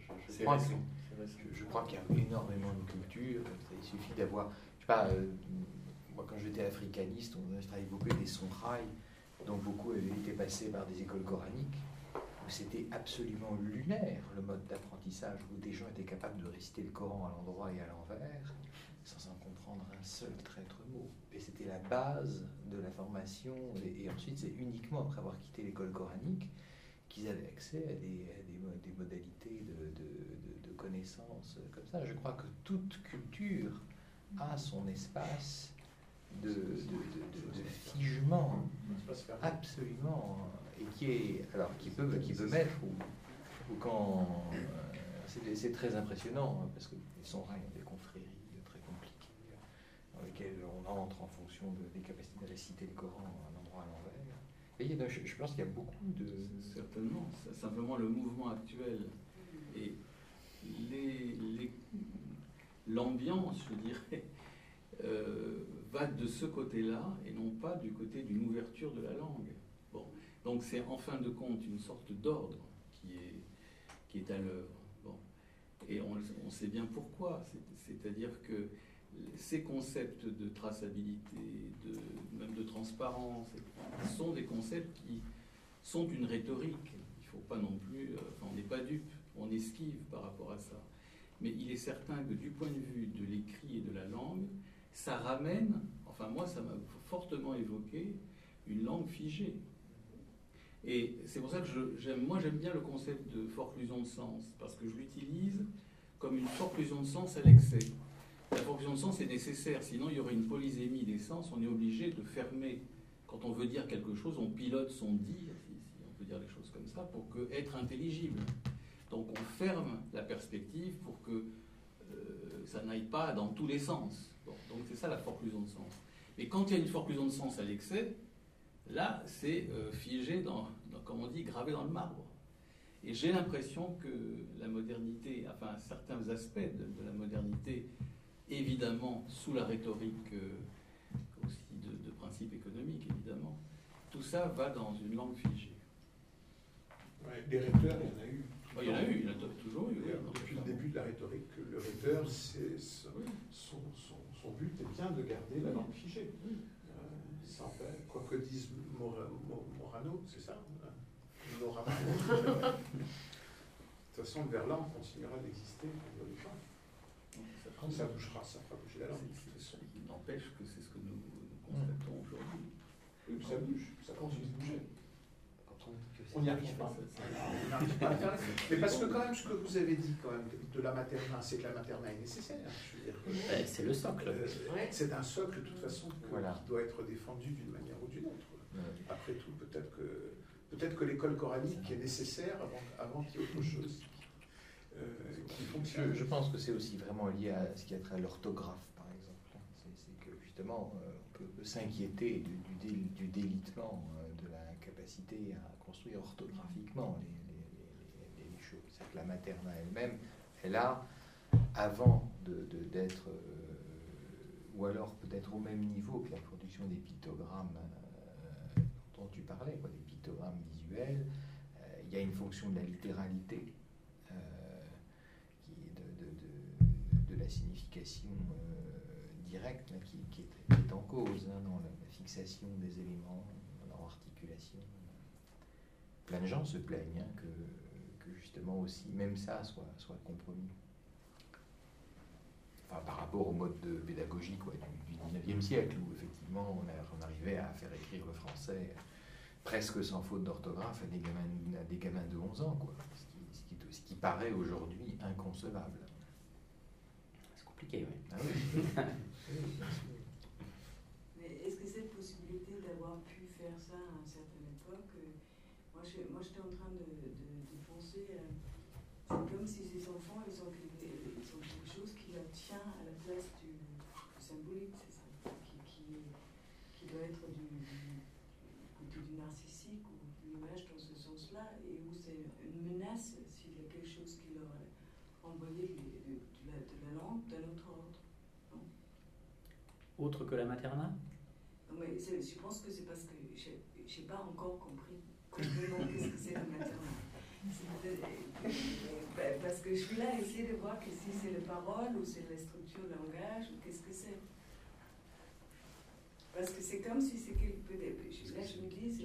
Je crois qu'il y a énormément de culture. Il suffit d'avoir... Je sais pas, moi quand j'étais africaniste, on travaillait beaucoup avec des sontrailles, donc beaucoup avaient été passés par des écoles coraniques, où c'était absolument lunaire le mode d'apprentissage, où des gens étaient capables de réciter le Coran à l'endroit et à l'envers, sans en comprendre un seul traître mot. Et c'était la base de la formation, et ensuite c'est uniquement après avoir quitté l'école coranique qu'ils avaient accès à des modalités de connaissances comme ça. Je crois que toute culture a son espace de figement, absolument, et qui peut mettre, ou quand c'est très impressionnant, hein, parce que les Sonrailles ont des confréries très compliquées, dans lesquelles on entre en fonction des capacités de réciter le Coran à un endroit à l'envers. Et je pense qu'il y a beaucoup de... Certainement, simplement le mouvement actuel et l'ambiance, je dirais, va de ce côté-là et non pas du côté d'une ouverture de la langue. Bon. Donc c'est en fin de compte une sorte d'ordre qui est à l'œuvre. Bon. Et on sait bien pourquoi. C'est-à-dire que ces concepts de traçabilité, même de transparence, sont des concepts qui sont une rhétorique. Il ne faut pas non plus... on n'est pas dupe, on esquive par rapport à ça. Mais il est certain que du point de vue de l'écrit et de la langue, ça ramène, enfin moi ça m'a fortement évoqué une langue figée. Et c'est pour ça que j'aime bien le concept de forclusion de sens, parce que je l'utilise comme une forclusion de sens à l'excès. La forclusion de sens est nécessaire, sinon il y aurait une polysémie des sens, on est obligé de fermer. Quand on veut dire quelque chose, on pilote son dire, si on peut dire les choses comme ça, pour être intelligible. Donc on ferme la perspective pour que ça n'aille pas dans tous les sens. Bon, donc c'est ça la forclusion de sens. Mais quand il y a une forclusion de sens à l'excès, là c'est figé comme on dit, gravé dans le marbre. Et j'ai l'impression que la modernité, enfin certains aspects de la modernité, évidemment sous la rhétorique aussi de principes économiques, évidemment, tout ça va dans une langue figée. Ouais, les rhéteurs, il y en a eu. Il y en a eu, il y en a toujours eu. Depuis le début de la rhétorique, le rhéteur, son but est bien de garder la langue figée. Sans faire, quoi que dise Morano, c'est ça Morano. De toute façon, le verlan continuera d'exister pour le temps. Quand ça bougera, ça fera bouger la langue. Il n'empêche que c'est ce que nous constatons aujourd'hui. Oui, ça bouge, ça continue de bouger. On n'y arrive pas. On n'arrive pas à faire. Mais parce que quand même, ce que vous avez dit quand même de la maternelle, c'est que la maternelle est nécessaire. Je veux dire, c'est le socle. C'est un socle de toute façon qui doit être défendu d'une manière ou d'une autre. Après tout, peut-être que l'école coranique est nécessaire avant qu'il y ait autre chose qui fonctionne. Je pense que c'est aussi vraiment lié à ce qui a trait à l'orthographe, par exemple. C'est que justement, on peut s'inquiéter du délitement de la capacité à construire orthographiquement les choses. C'est que la maternelle elle-même, elle a, avant d'être, ou alors peut-être au même niveau que la production des pictogrammes dont tu parlais, des pictogrammes visuels, il y a une fonction de la littéralité, qui est de la signification directe qui est en cause dans la fixation des éléments, dans leur articulation. Plein de gens se plaignent que justement aussi, même ça soit compromis. Enfin, par rapport au mode de pédagogie du 19e siècle, où effectivement on arrivait à faire écrire le français presque sans faute d'orthographe à des gamins de 11 ans, ce qui paraît aujourd'hui inconcevable. C'est compliqué, oui. Ah oui. Mais est-ce que cette possibilité d'avoir pu faire ça à une certaine époque, moi j'étais en train de penser, c'est comme si ces enfants, ils ont quelque chose qui leur tient à la place du symbolique, c'est ça, qui doit être du côté du narcissique ou de l'image dans ce sens-là, et où c'est une menace s'il y a quelque chose qui leur est envoyé de la langue d'un autre ordre. Non? Autre que la maternelle? Non, mais je pense que c'est parce que je n'ai pas encore compris complètement qu'est-ce que c'est la maternelle. Parce que je suis là à essayer de voir que si c'est les paroles ou c'est la structure du langage ou qu'est-ce que c'est. Parce que c'est comme si c'est quelque chose. Là, je me dis,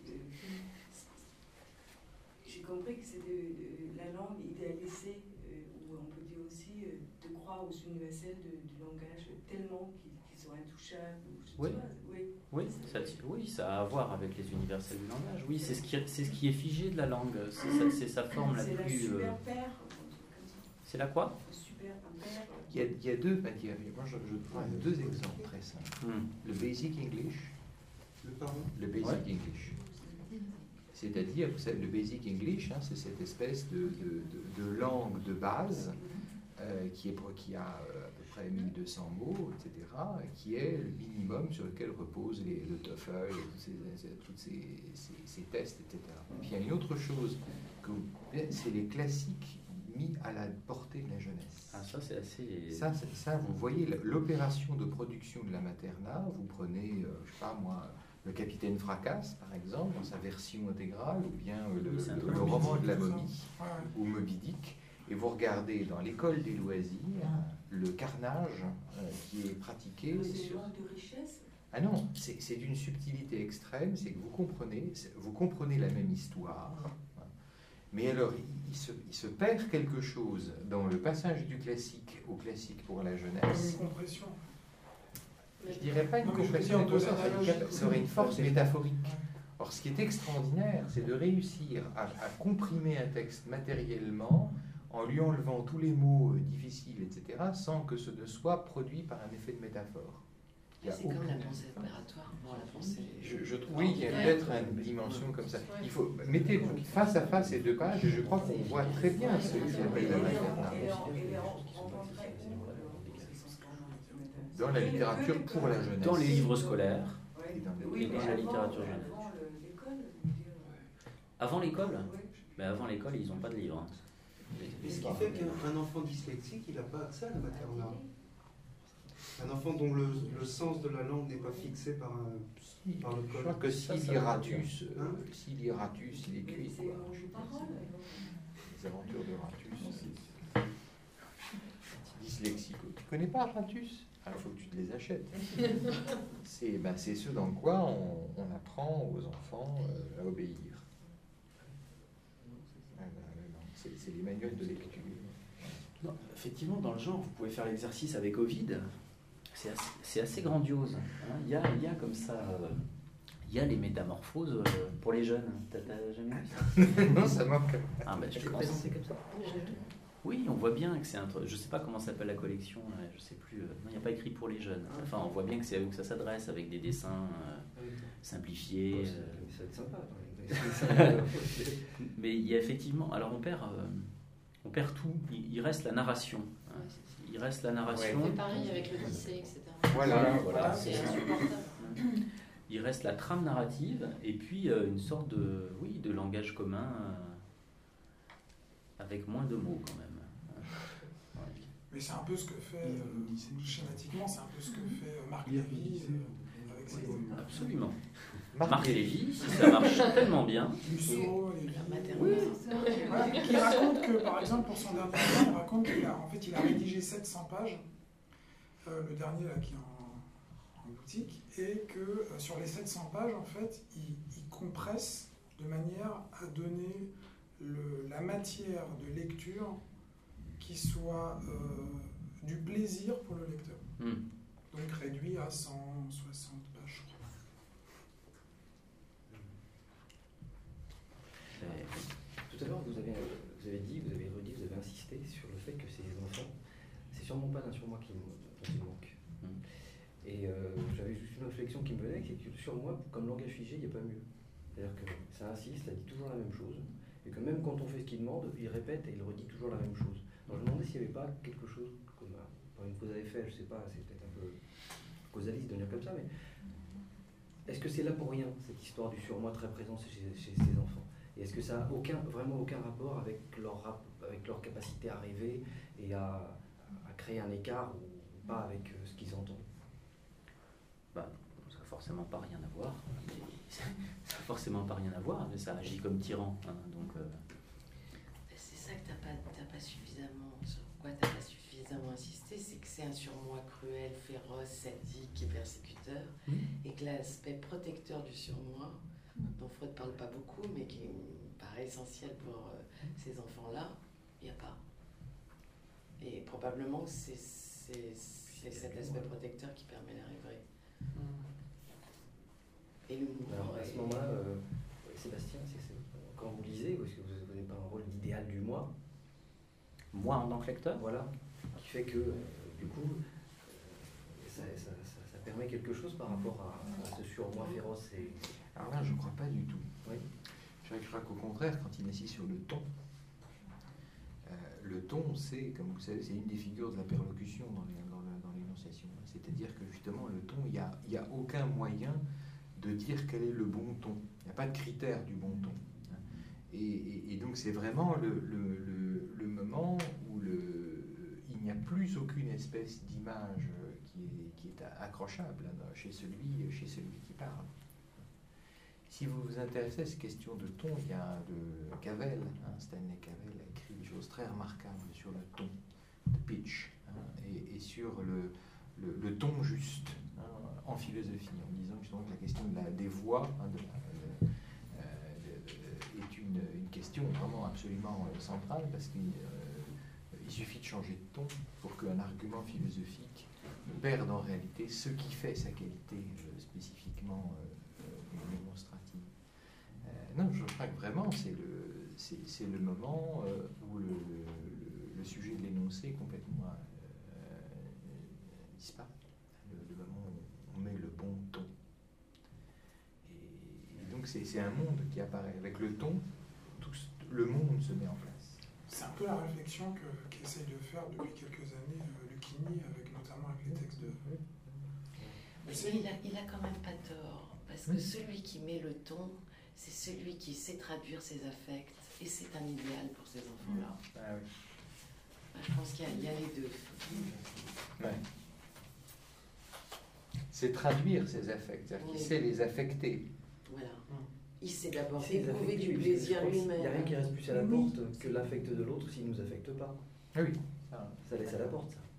j'ai compris que c'est de la langue idéalisée, ou on peut dire aussi de croire aux universels du langage tellement qu'ils sont intouchables. Oui. Oui, ça a à voir avec les universels du langage. Oui, c'est ce qui est figé de la langue. C'est sa forme la plus. C'est la super paire. C'est la quoi? Super paire. Il y a deux, moi je prends deux exemples très simples. Le Basic English. Le Basic English. C'est-à-dire, vous savez, le Basic English, c'est cette espèce de langue de base qui a à peu près 1200 mots, etc., qui est le minimum sur lequel repose le TOEFL, tous ces tests, etc. Puis il y a une autre chose, c'est les classiques mis à la portée de la jeunesse. Ah, ça c'est assez... Ça, vous voyez, l'opération de production de la Materna, vous prenez, je sais pas moi, le Capitaine Fracasse, par exemple, dans sa version intégrale, ou bien le roman de la momie, ou Moby Dick, et vous regardez dans l'école des loisirs le carnage qui est pratiqué. C'est une langue de richesse. Ah non, c'est d'une subtilité extrême, c'est que vous comprenez la même histoire, mais alors il se perd quelque chose dans le passage du classique au classique pour la jeunesse. Une compression. Je dirais pas une compression, ça aurait une force métaphorique. Or, ce qui est extraordinaire, c'est de réussir à comprimer un texte matériellement en lui enlevant tous les mots difficiles, etc., sans que ce ne soit produit par un effet de métaphore. C'est comme la pensée opératoire. Je trouve, oui, il y a peut-être une dimension comme ça. Il faut mettez face à face ces deux pages, et je crois qu'on voit très bien ce qui s'appelle la Materna. Dans la littérature pour la jeunesse. Dans les livres scolaires et dans la littérature jeunesse. Avant l'école? Avant l'école, ils n'ont pas de livres. Mais ce qui fait qu'un enfant dyslexique, il n'a pas accès à la Materna. Un enfant dont le sens de la langue n'est pas fixé par le code. Je crois que s'il lit Ratus, il est cuit. Les aventures de Ratus. Dyslexico. Tu connais pas Ratus? Il faut que tu te les achètes. C'est ce dans quoi on apprend aux enfants à obéir. C'est les manuels de lecture. Non, effectivement, dans le genre, vous pouvez faire l'exercice avec Ovide. C'est assez grandiose. Il y a comme ça... Il y a les métamorphoses pour les jeunes. T'as jamais vu ça? Non, ça manque. Ah, je c'est pense. comme ça. Oui, on voit bien que c'est un truc. Je sais pas comment s'appelle la collection, je sais plus. Non, il n'y a pas écrit pour les jeunes. Enfin, on voit bien que c'est à eux que ça s'adresse, avec des dessins simplifiés. Ça va être sympa. Mais il y a effectivement. Alors on perd tout. Il reste la narration. Il reste la narration. C'est pareil avec le lycée, etc. Voilà. C'est insupportable. Il reste la trame narrative et puis une sorte de langage commun avec moins de mots quand même. Mais c'est un peu ce que fait, schématiquement, c'est un peu ce que fait Marc Lévy avec ses... Absolument. Marc Lévy, si ça marche tellement bien. Musso, Oui, qui raconte que, par exemple, pour son dernier livre, il raconte qu'il a rédigé 700 pages, le dernier là qui est en boutique, et que sur les 700 pages, en fait, il compresse de manière à donner la matière de lecture qui soit du plaisir pour le lecteur. Donc réduit à 160 pages, je crois. Tout à l'heure, vous avez dit, vous avez redit, vous avez insisté sur le fait que ces enfants, c'est sûrement pas un surmoi dont il manque. Et j'avais juste une réflexion qui me venait, c'est que sur moi, comme langage figé, il n'y a pas mieux. C'est-à-dire que ça insiste, ça dit toujours la même chose, et que même quand on fait ce qu'il demande, il répète et il redit toujours la même chose. Alors je me demandais s'il n'y avait pas quelque chose comme par une cause à effet, je ne sais pas, c'est peut-être un peu causaliste de dire comme ça, mais est-ce que c'est là pour rien, cette histoire du surmoi très présent chez ces enfants? Et est-ce que ça n'a vraiment aucun rapport avec leur capacité à rêver et à créer un écart ou pas avec ce qu'ils entendent? Ça n'a forcément pas rien à voir. Ça n'a forcément pas rien à voir, mais ça agit comme tyran. Donc, c'est ça que t'as pas suffisamment, sur quoi tu n'as pas suffisamment insisté, c'est que c'est un surmoi cruel, féroce, sadique et persécuteur, et que l'aspect protecteur du surmoi, dont Freud ne parle pas beaucoup, mais qui me paraît essentiel pour ces enfants-là, il n'y a pas. Et probablement que c'est cet aspect protecteur qui permet la rêverie. Et l'humour. Alors à ce moment-là, Sébastien, quand vous lisez, est-ce que vous n'avez pas un rôle d'idéal du moi? Moi en tant que lecteur? Voilà, qui fait que du coup, ça permet quelque chose par rapport à ce surmoi féroce. Alors là, je ne crois pas du tout. Oui. Je crois qu'au contraire, quand il insiste sur le ton, c'est, comme vous savez, c'est une des figures de la perlocution dans l'énonciation. C'est-à-dire que justement, le ton, il n'y a aucun moyen de dire quel est le bon ton. Il n'y a pas de critère du bon ton. Et donc c'est vraiment le moment où il n'y a plus aucune espèce d'image qui est accrochable chez celui qui parle. Si vous vous intéressez à cette question de ton, il y a Cavell, Stanley Cavell a écrit des choses très remarquables sur le ton, le pitch, et sur le ton juste en philosophie, en disant justement que la question des voix est une question vraiment absolument centrale, parce qu'il suffit de changer de ton pour qu'un argument philosophique perde en réalité ce qui fait sa qualité spécifiquement démonstrative. Non, je crois que vraiment c'est le moment où le sujet de l'énoncé complètement disparaît, le moment où on met le bon ton. Et donc c'est un monde qui apparaît. Avec le ton, le monde se met en place. C'est un peu la réflexion qu'essaye de faire depuis quelques années Lucchini, notamment avec les textes de... Mais il a quand même pas tort, parce que celui qui met le ton, c'est celui qui sait traduire ses affects, et c'est un idéal pour ces enfants-là. Ah oui. Je pense qu'il y a les deux. Ouais. C'est traduire ses affects, c'est-à-dire qu'il sait les affecter. Voilà. Il sait d'abord éprouver du plaisir lui-même. Il n'y a rien qui reste plus à la porte que l'affect de l'autre s'il ne nous affecte pas. Ah oui. Ça laisse à la porte, ça.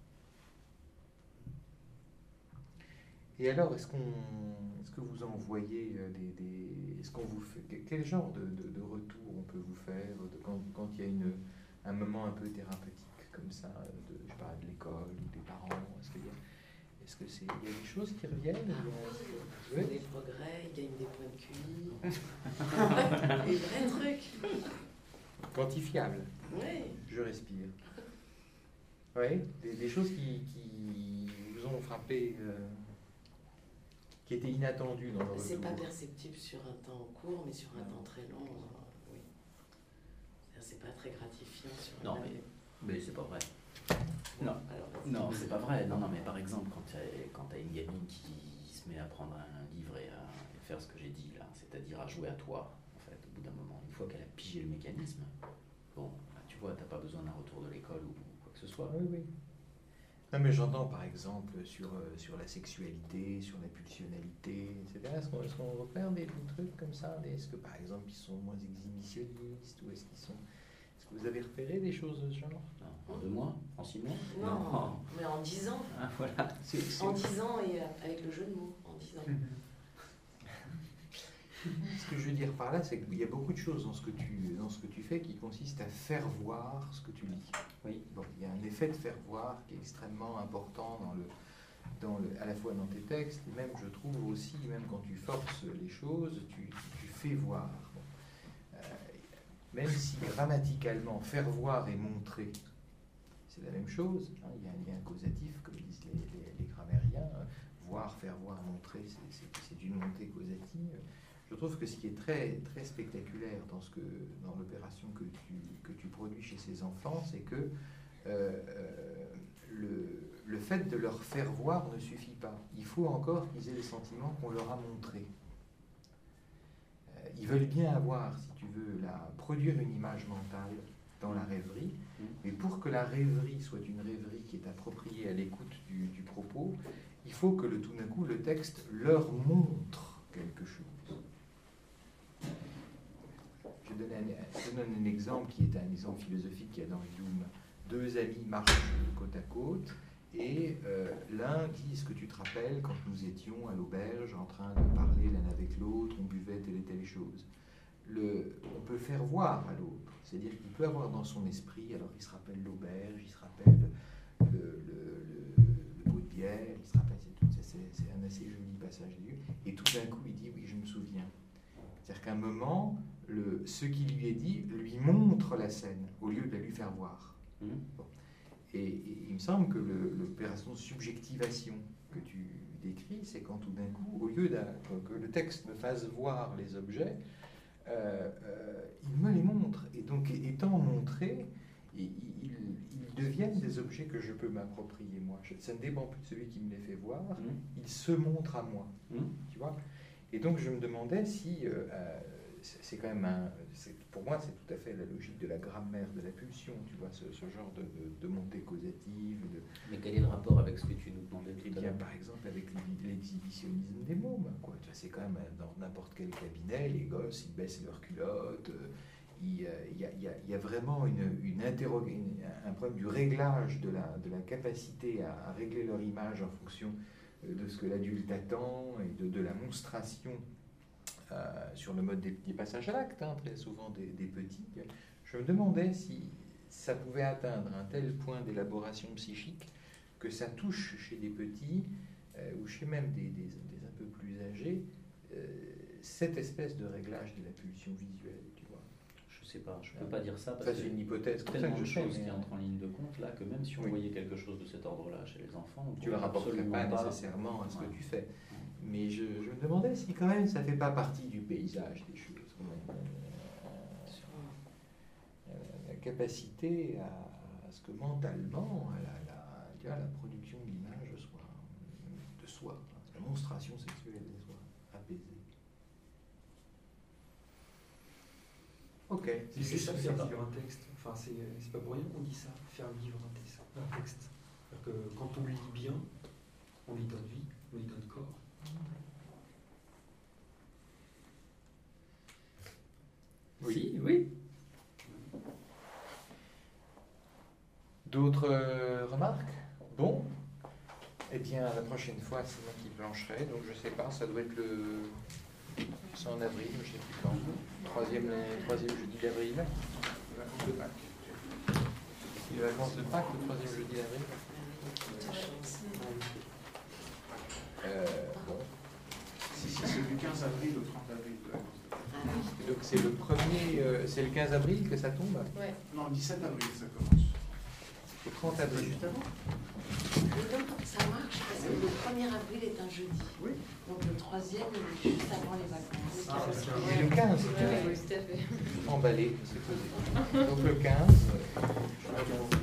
Et alors, est-ce que vous envoyez est-ce qu'on vous fait quel genre de retour on peut vous faire quand il y a un moment un peu thérapeutique comme ça, je parle de l'école ou des parents, il y a des choses qui reviennent? Il y a des progrès, il gagne des points de QI. Des vrais trucs. Quantifiables. Oui. Je respire. Oui, des choses qui vous ont frappé, qui étaient inattendues dans le retour. C'est pas perceptible sur un temps court, mais sur un temps très long, oui. C'est pas très gratifiant sur un Non, mais c'est pas vrai. Non, alors, c'est pas vrai. Non, mais par exemple, quand tu as une gamine qui se met à prendre un livre et à faire ce que j'ai dit là, c'est-à-dire à jouer à toi, en fait, au bout d'un moment, une fois qu'elle a pigé le mécanisme, bon, là, tu vois, t'as pas besoin d'un retour de l'école ou quoi que ce soit. Oui. Non, mais j'entends par exemple sur la sexualité, sur la pulsionnalité, etc. Est-ce qu'on repère des trucs comme ça? Est-ce que par exemple ils sont moins exhibitionnistes, ou est-ce que vous avez repéré des choses de ce genre? Non, en 2 mois, en 6 mois? Non, mais en 10 ans. Ah, voilà. En 10 ans et avec le jeu de mots, en 10 ans. Ce que je veux dire par là, c'est qu'il y a beaucoup de choses dans ce que tu fais qui consistent à faire voir ce que tu lis. Oui. Bon, il y a un effet de faire voir qui est extrêmement important à la fois dans tes textes, et même, je trouve aussi, même quand tu forces les choses, tu fais voir. Bon. Même si grammaticalement, faire voir et montrer, c'est la même chose. Hein, il y a un lien causatif, comme disent les grammairiens. Voir, faire voir, montrer, c'est une montée causative. Je trouve que ce qui est très, très spectaculaire dans l'opération que tu produis chez ces enfants, c'est que le fait de leur faire voir ne suffit pas. Il faut encore qu'ils aient les sentiments qu'on leur a montrés. Ils veulent bien avoir, si tu veux, produire une image mentale dans la rêverie, mais pour que la rêverie soit une rêverie qui est appropriée à l'écoute du propos, il faut que tout d'un coup le texte leur montre quelque chose. Je donne un exemple qui est un exemple philosophique qu'il y a dans Hume. 2 amis marchent côte à côte et l'un dit: est-ce que tu te rappelles quand nous étions à l'auberge en train de parler l'un avec l'autre, on buvait telle et telle chose. On peut faire voir à l'autre, c'est-à-dire qu'il peut avoir dans son esprit, alors il se rappelle l'auberge, il se rappelle le pot de bière, il se rappelle, c'est un assez joli passage de Dieu, et tout d'un coup il dit: oui, je me souviens qu'à un moment, ce qui lui est dit lui montre la scène au lieu de la lui faire voir. Bon. Et il me semble que l'opération de subjectivation que tu décris, c'est quand tout d'un coup, au lieu que le texte me fasse voir les objets, il me les montre. Et donc, étant montrés, ils deviennent des objets que je peux m'approprier moi. Ça ne dépend plus de celui qui me les fait voir, ils se montrent à moi. Tu vois ? Et donc, je me demandais si... c'est quand même pour moi, c'est tout à fait la logique de la grammaire de la pulsion, tu vois, ce genre de montée causative. Mais quel est le rapport avec ce que tu nous demandais tout à l'heure ? Par exemple, avec l'exhibitionnisme des mômes, quoi. C'est quand même dans n'importe quel cabinet, les gosses, ils baissent leurs culottes. Il y a vraiment un problème du réglage de la capacité à régler leur image en fonction de ce que l'adulte attend et de la monstration sur le mode des passages à l'acte, hein, très souvent des petits. Je me demandais si ça pouvait atteindre un tel point d'élaboration psychique que ça touche chez des petits ou chez même des un peu plus âgés cette espèce de réglage de la pulsion visuelle, tu vois. Je sais pas, je peux pas dire ça parce ça, c'est une hypothèse. qu'il y a tellement de choses qui entrent en ligne de compte là que même si on voyait quelque chose de cet ordre-là chez les enfants, tu ne le rapporterais pas nécessairement à ce que tu fais. Mais je me demandais si quand même ça ne fait pas partie du paysage des choses. La capacité à ce que mentalement la production d'image soit de soi, la monstration sexuelle soit apaisée. Ok. C'est ça, faire vivre un texte. Enfin, c'est pas pour rien qu'on dit ça, faire vivre un texte. C'est-à-dire que quand on le lit bien, on lui donne vie, on lui donne corps. Oui, oui. D'autres remarques? Bon. Eh bien, la prochaine fois, c'est moi qui plancherai. Donc, je sais pas, ça doit être c'est en avril, je ne sais plus quand. Troisième jeudi d'avril. Les vacances de Pâques. Les vacances de Pâques, le troisième jeudi d'avril. Bon. Si c'est du 15 avril au 30 avril. Donc c'est le 15 avril que ça tombe? Ouais. Non, le 17 avril ça commence. Le 30 avril. Juste avant. Ça marche parce que le 1er avril est un jeudi. Oui. Donc le 3e est juste avant les vacances. Et le 15, oui, tout à fait. emballé, c'est posé. Donc le 15,